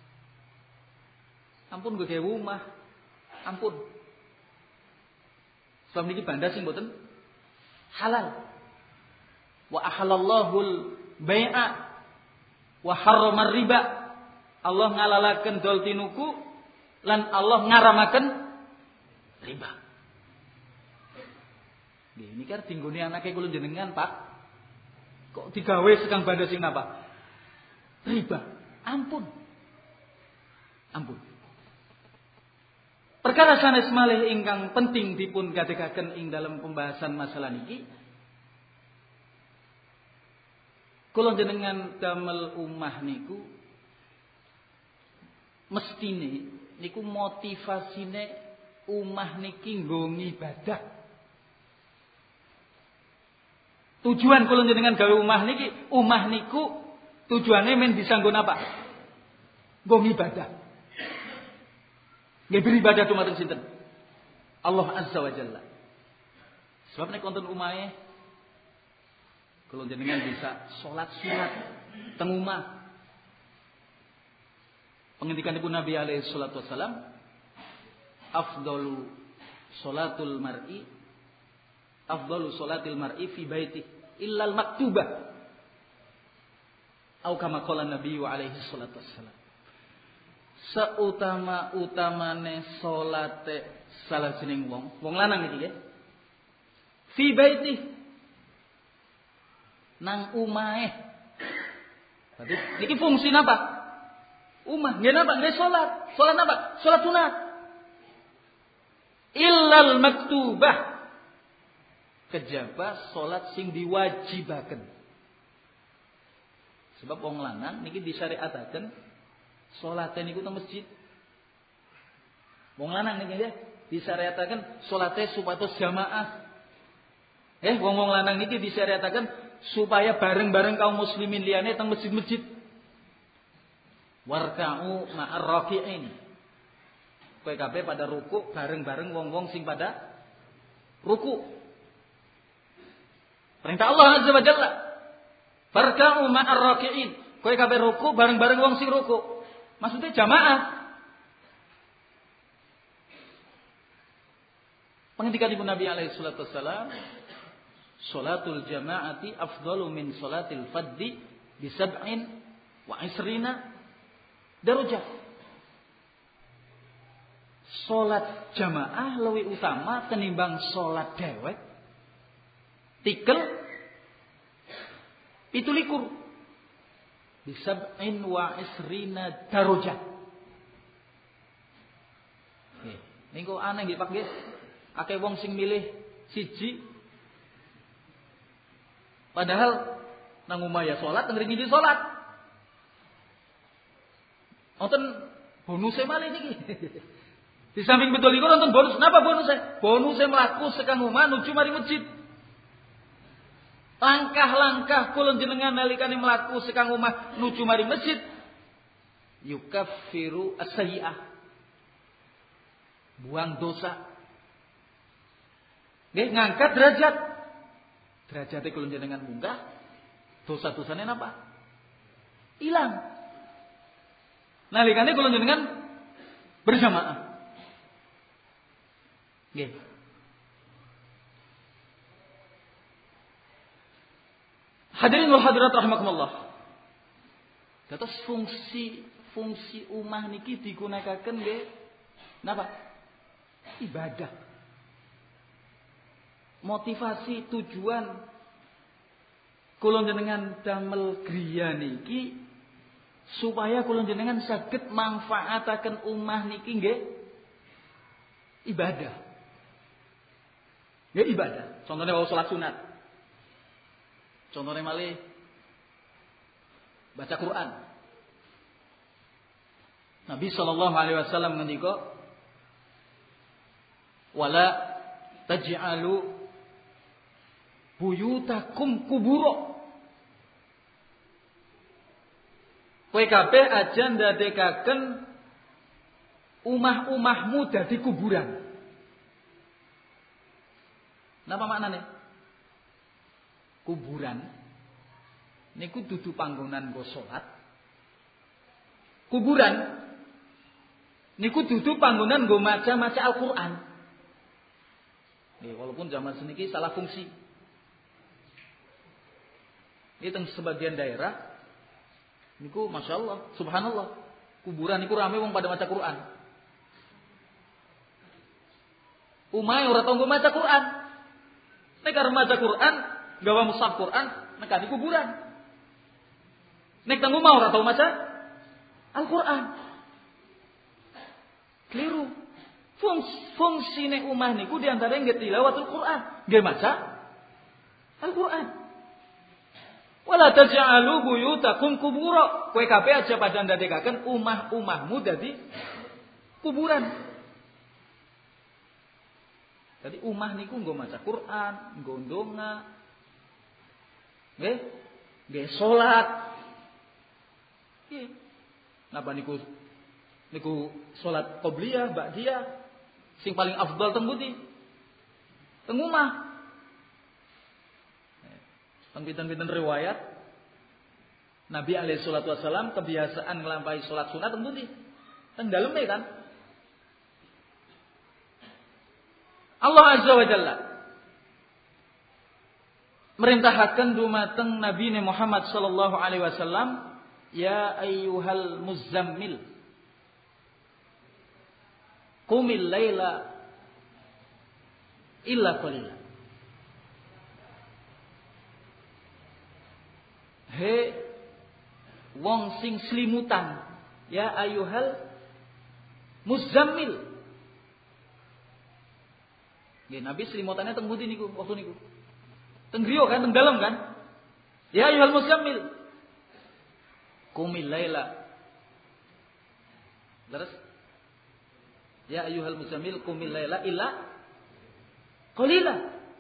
Ampun nggih gawe omah. Ampun. Sebab niki banda sing mboten halal. Wa ahallallahu al-bai'a wa harrama riba. Allah ngalalaken dol tinuku lan Allah ngaramaken riba. Nggih, niki kan dinggone anake kula jenengan, Pak. Kok digawe sekang banda sing napa? Riba. Ampun. Ampun. Perkara sanes malih ingkang penting dipun gadegaken ing dalam pembahasan masalah niki. Kula jenengan damel umah niku mestine niku motivasine umah niki nggo ngibadah. Tujuan kula jenengan gawe omah niki, omah niku tujuane men bisa nggo napa? Nggo ibadah. Nggih beribadah dumateng sinten? Allah Azza wa Jalla. Sebab nek wonten omahe kula jenengan bisa salat sunat teng omah. Pengendikanipun Nabi alaihi salatu wasalam, afdalu salatul mar'i afdalu salatil mar'i fi baitihi illal maktubah. Atau kama qala Nabi alaihi salatu wassalam. Seutama-utamane salate salah jeneng wong, wong lanang iki nggih. Fi baitihi nang umahe. Berarti niki fungsi napa? Umah nggih napa? Nggih salat. Salat napa? Salat sunat. Illal maktubah. Kejaba salat sing diwajibaken. Sebab wong lanang niki disyariataken salate niku teng masjid. Wong lanang niki nggih disyariataken salate supados jamaah. Eh wong-wong lanang niki disyariataken supaya bareng-bareng kaum muslimin liyane teng masjid-masjid. Warka'u ma'ar raki'in. Kowe kabeh pada ruku bareng-bareng wong-wong sing pada ruku. Perintah Allah Azza wa Jalla. Farka'u ma'ar raki'in. Kowe kabeh ruku bareng-bareng wong sing ruku. Maksudnya jamaah. Pengendikanipun Nabi alaihi salatu wasallam, salatul jama'ati afdalu min salatil faddi bi sab'in wa isrina darajah. Salat jamaah luwih utama tenimbang salat dhewek. Tikel itu likur bisab'in wa isrina darajah. Nggih, niku aneh nggih Pak nggih. Akeh wong sing milih siji padahal nang omah ya salat, teng mriki salat. Wonten bonuse malih niki. Di samping betul iku nonton bonus. Napa bonusnya? Bonusnya mlaku sekang omah nuju mari masjid. Langkah-langkah kula jenengan nalikane mlaku sekang omah nuju mari masjid yukaffiru as-sayyi'ah. Buang dosa. Nggih ngangkat derajat. Derajate kula jenengan munggah, dosa-dosane napa? Ilang. Nalikane kula jenengan berjamaah. Nggih. Hadirin wal hadirat rahimakumullah. Dados fungsi fungsi umah niki digunakaken nggih napa? Ibadah. Motivasi tujuan kula jenengan damel griya niki supaya kula jenengan saged manfaataken umah niki nggih ibadah. Nggih ibadah. Contohnya wau salat sunat. Contohnya malih baca Quran. Nabi sallallahu alaihi wasallam ngendika, "Wala taj'alu buyutakum kubura." Kowe kabeh aja ndadekaken umah-umahmu dadi kuburan. Napa maknane? Kuburan niku dudu panggonan nggo salat. Kuburan niku dudu panggonan nggo maca-maca Al-Qur'an. Nih, walaupun zaman seniki salah fungsi. Ini teng sebagian daerah niku Masya Allah, subhanallah, kuburan niku rame wong pada maca Quran. Umay ora tau maca Quran. Nek arep maca Quran, gawa mushaf Quran, nekani kuburan. Nek tanggu mau ora tau maca Al-Qur'an. Keliru. Fungsi fungsine umah niku diantara nggih tilawatul Quran, nggih maca Al-Qur'an. Wala taj'alu buyutakum kubura. Kowe kabeh aja padha ndadekaken umah-umahmu dadi kuburan. Jadi umah niku nggo maca Quran, nggo ndonga. Nggih? Nggih salat. Nggih. Napa niku niku salat qobliyah, ba'diyah sing paling afdal teng pundi? Teng omah. Teng pinten-pinten riwayat Nabi alaihi salatu wasallam kebiasaan nglampahi salat sunat teng pundi? Teng daleme kan? Allah Azza wa Jalla merintahaken dumateng Nabi Muhammad sallallahu alaihi wasallam, ya ayyuhal muzammil qumil laila illa qalila. He wong sing selimutan, ya ayyuhal muzammil. Nggih, Nabi selimutannya teng pundi niku waktu niku? Teng griya kan, teng dalem kan? Ya ayyuhal muzammil qumil laila. Terus ya ayyuhal muzammil qumil laila illa qalila.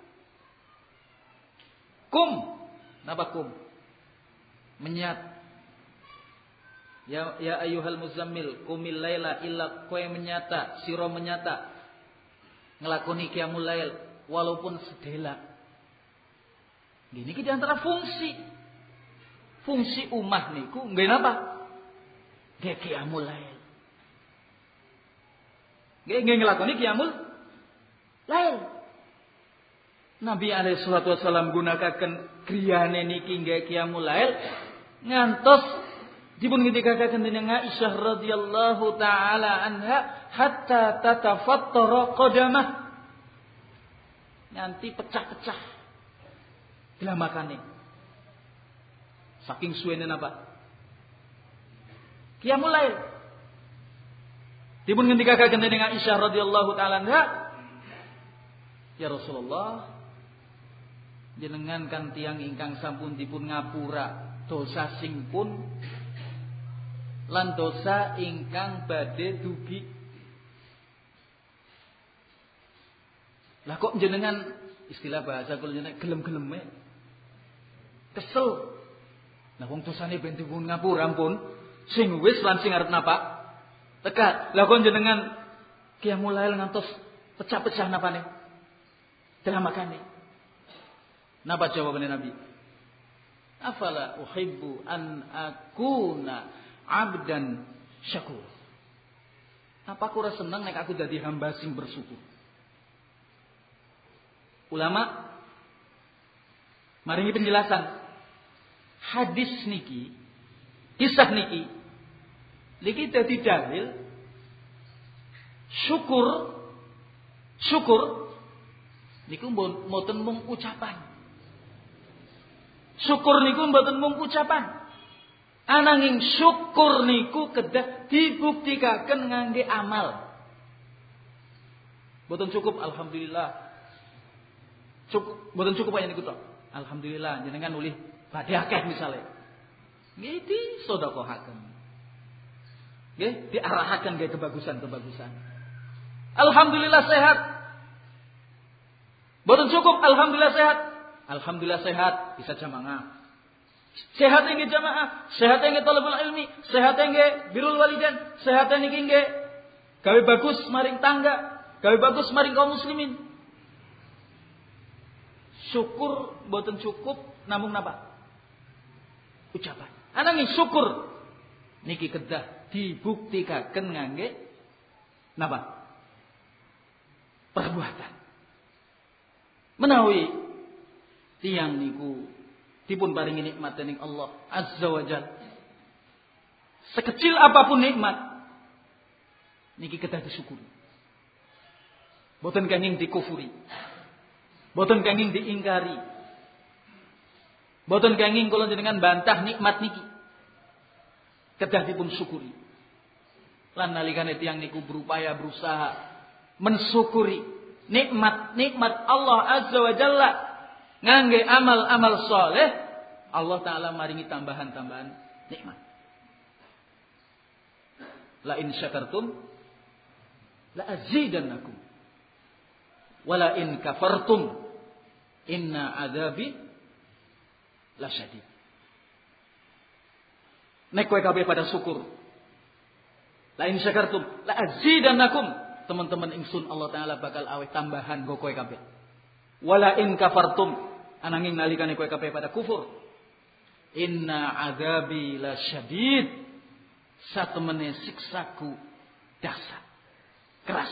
Kum, napa kum? Menyat. Ya ya ayyuhal muzammil qumil laila illa, kowe menyata, sira menyata ngelakoni qiyamul lail walaupun sedela. Gini ki diantara fungsi fungsi umah niku nggih napa? Nggih qiyamul lail. Nggih nggih ngelakoni qiyamul lail. Nabi alaihi salatu wasallam gunakaken griyane niki nggih qiyamul lail ngantos dipun ngendikaken dening Aisyah radhiyallahu taala anha hatta tatafattara qadamah, nganti pecah-pecah dilamakane saking suwene napa qiyamul lail. Dipun ngendikaken dening Aisyah radhiyallahu taala anha, ya Rasulullah, jenengan kan tiyang ingkang sampun dipun ngapura dosa sing pun lan dosa ingkang badhe dugi. Lah kok jenengan, istilah bahasa kula jenengan gelem-geleme kesel. Lah wong dosane ben dipun ngapura ampun, sing wis lan sing arep napa tekat. Lah kok jenengan qiyamul lail ngantos pecah-pecah napane delamakane. Napa jawabane Nabi? Afala uhibbu an akuna abdan syakur. Apa aku ora seneng nek aku dadi hamba sing bersyukur? Ulama maringi penjelasan hadis niki, kisah niki niki dadi dalil syukur syukur niku mboten mung ucapan. Syukur niku mboten mung ucapan. Ananging syukur niku kedah dibuktikaken ngangge amal. Mboten cukup alhamdulillah. Cukup mboten cukup aja niku tok. Alhamdulillah jenengan nulih badhe akeh misale. Nggih disedekahaken. Nggih diarahaken ke kebagusan-kebagusan. Alhamdulillah sehat. Mboten cukup alhamdulillah sehat. Alhamdulillah sehat bisa jamaah. Sehat nggih jamaah, sehat nggih talabul ilmi, sehat nggih birrul walidain, sehat niki nggih gawe bagus maring tangga, gawe bagus maring kaum muslimin. Syukur mboten cukup namung napa? Ucapan. Ananging syukur niki kedah dibuktikaken ngangge napa? Perbuatan. Menawi tiyang niku dipun paringi nikmat dening Allah Azza wa Jalla. Sekecil apapun nikmat niki kedah disyukuri. Boten kenging dikufuri. Boten kenging diingkari. Boten kenging kula jenengan bantah nikmat niki. Kedah dipun syukuri. Lan nalikane tiyang niku berupaya berusaha mensyukuri nikmat-nikmat Allah Azza wa Jalla ngangge amal-amal soleh, Allah Ta'ala maringi tambahan-tambahan nikmat. La in syakartum la azidannakum wa la in kafartum inna adzabi lasyadid. Nek kowe kabeh pada syukur, la in syakartum la azidannakum, teman-teman ingsun Allah Ta'ala bakal aweh tambahan go kowe kabeh. Wala in kafartum, ananging nalikane kowe kabeh pada kufur, inna adzabi lasyadid, satemene siksaku dahsyat, keras.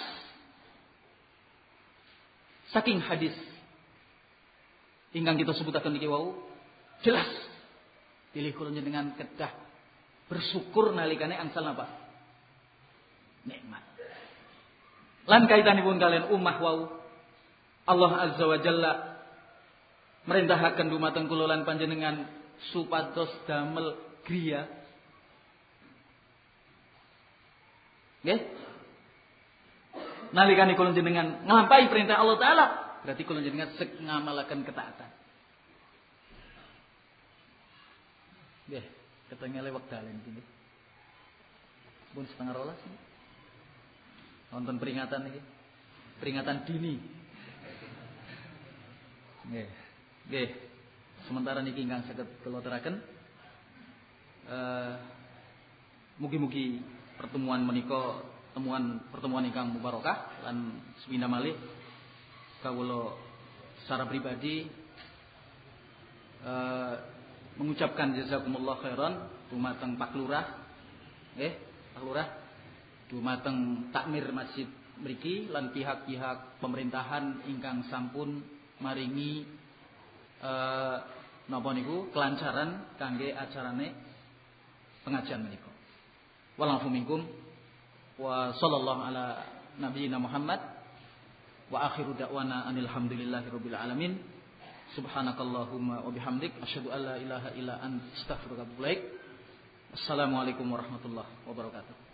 Saking hadis ingkang kita sebutaken niki wau jelas pilih kula dengan kedah bersyukur nalikane angsal napa? Nikmat. Lan kaitanipun kalian ummah wau Allah Azza wa Jalla merintahaken dumateng kula lan panjenengan supados damel griya. Nggih? Nalikane kula jenengan nglampahi perintah Allah Taala, berarti kula jenengan sek ngamalaken ketaatan. Nggih, ketengah lewat dalan iki. Pun setengah rolas. Nonton peringatan iki. Peringatan dini. Nggih. Nggih. Sementara niki ingkang saged kula teraken eh mugi-mugi pertemuan menika temuan pertemuan ingkang mubarakah lan sepindah malih kawula secara pribadi eh mengucapkan jazakumullah khairan dumateng Pak Lurah nggih Pak Lurah dumateng takmir masjid mriki lan pihak-pihak pemerintahan ingkang sampun maringi eh napa niku kelancaran kangge acarane pengajian menika. Wallahu minkum wa sallallahu ala nabiyyina Muhammad wa akhiru da'wana anil hamdulillahirabbil alamin. Subhanakallahumma wa bihamdik asyhadu an la ilaha illa anta astaghfiruka wa atubu ilaik. Assalamualaikum warahmatullahi wabarakatuh.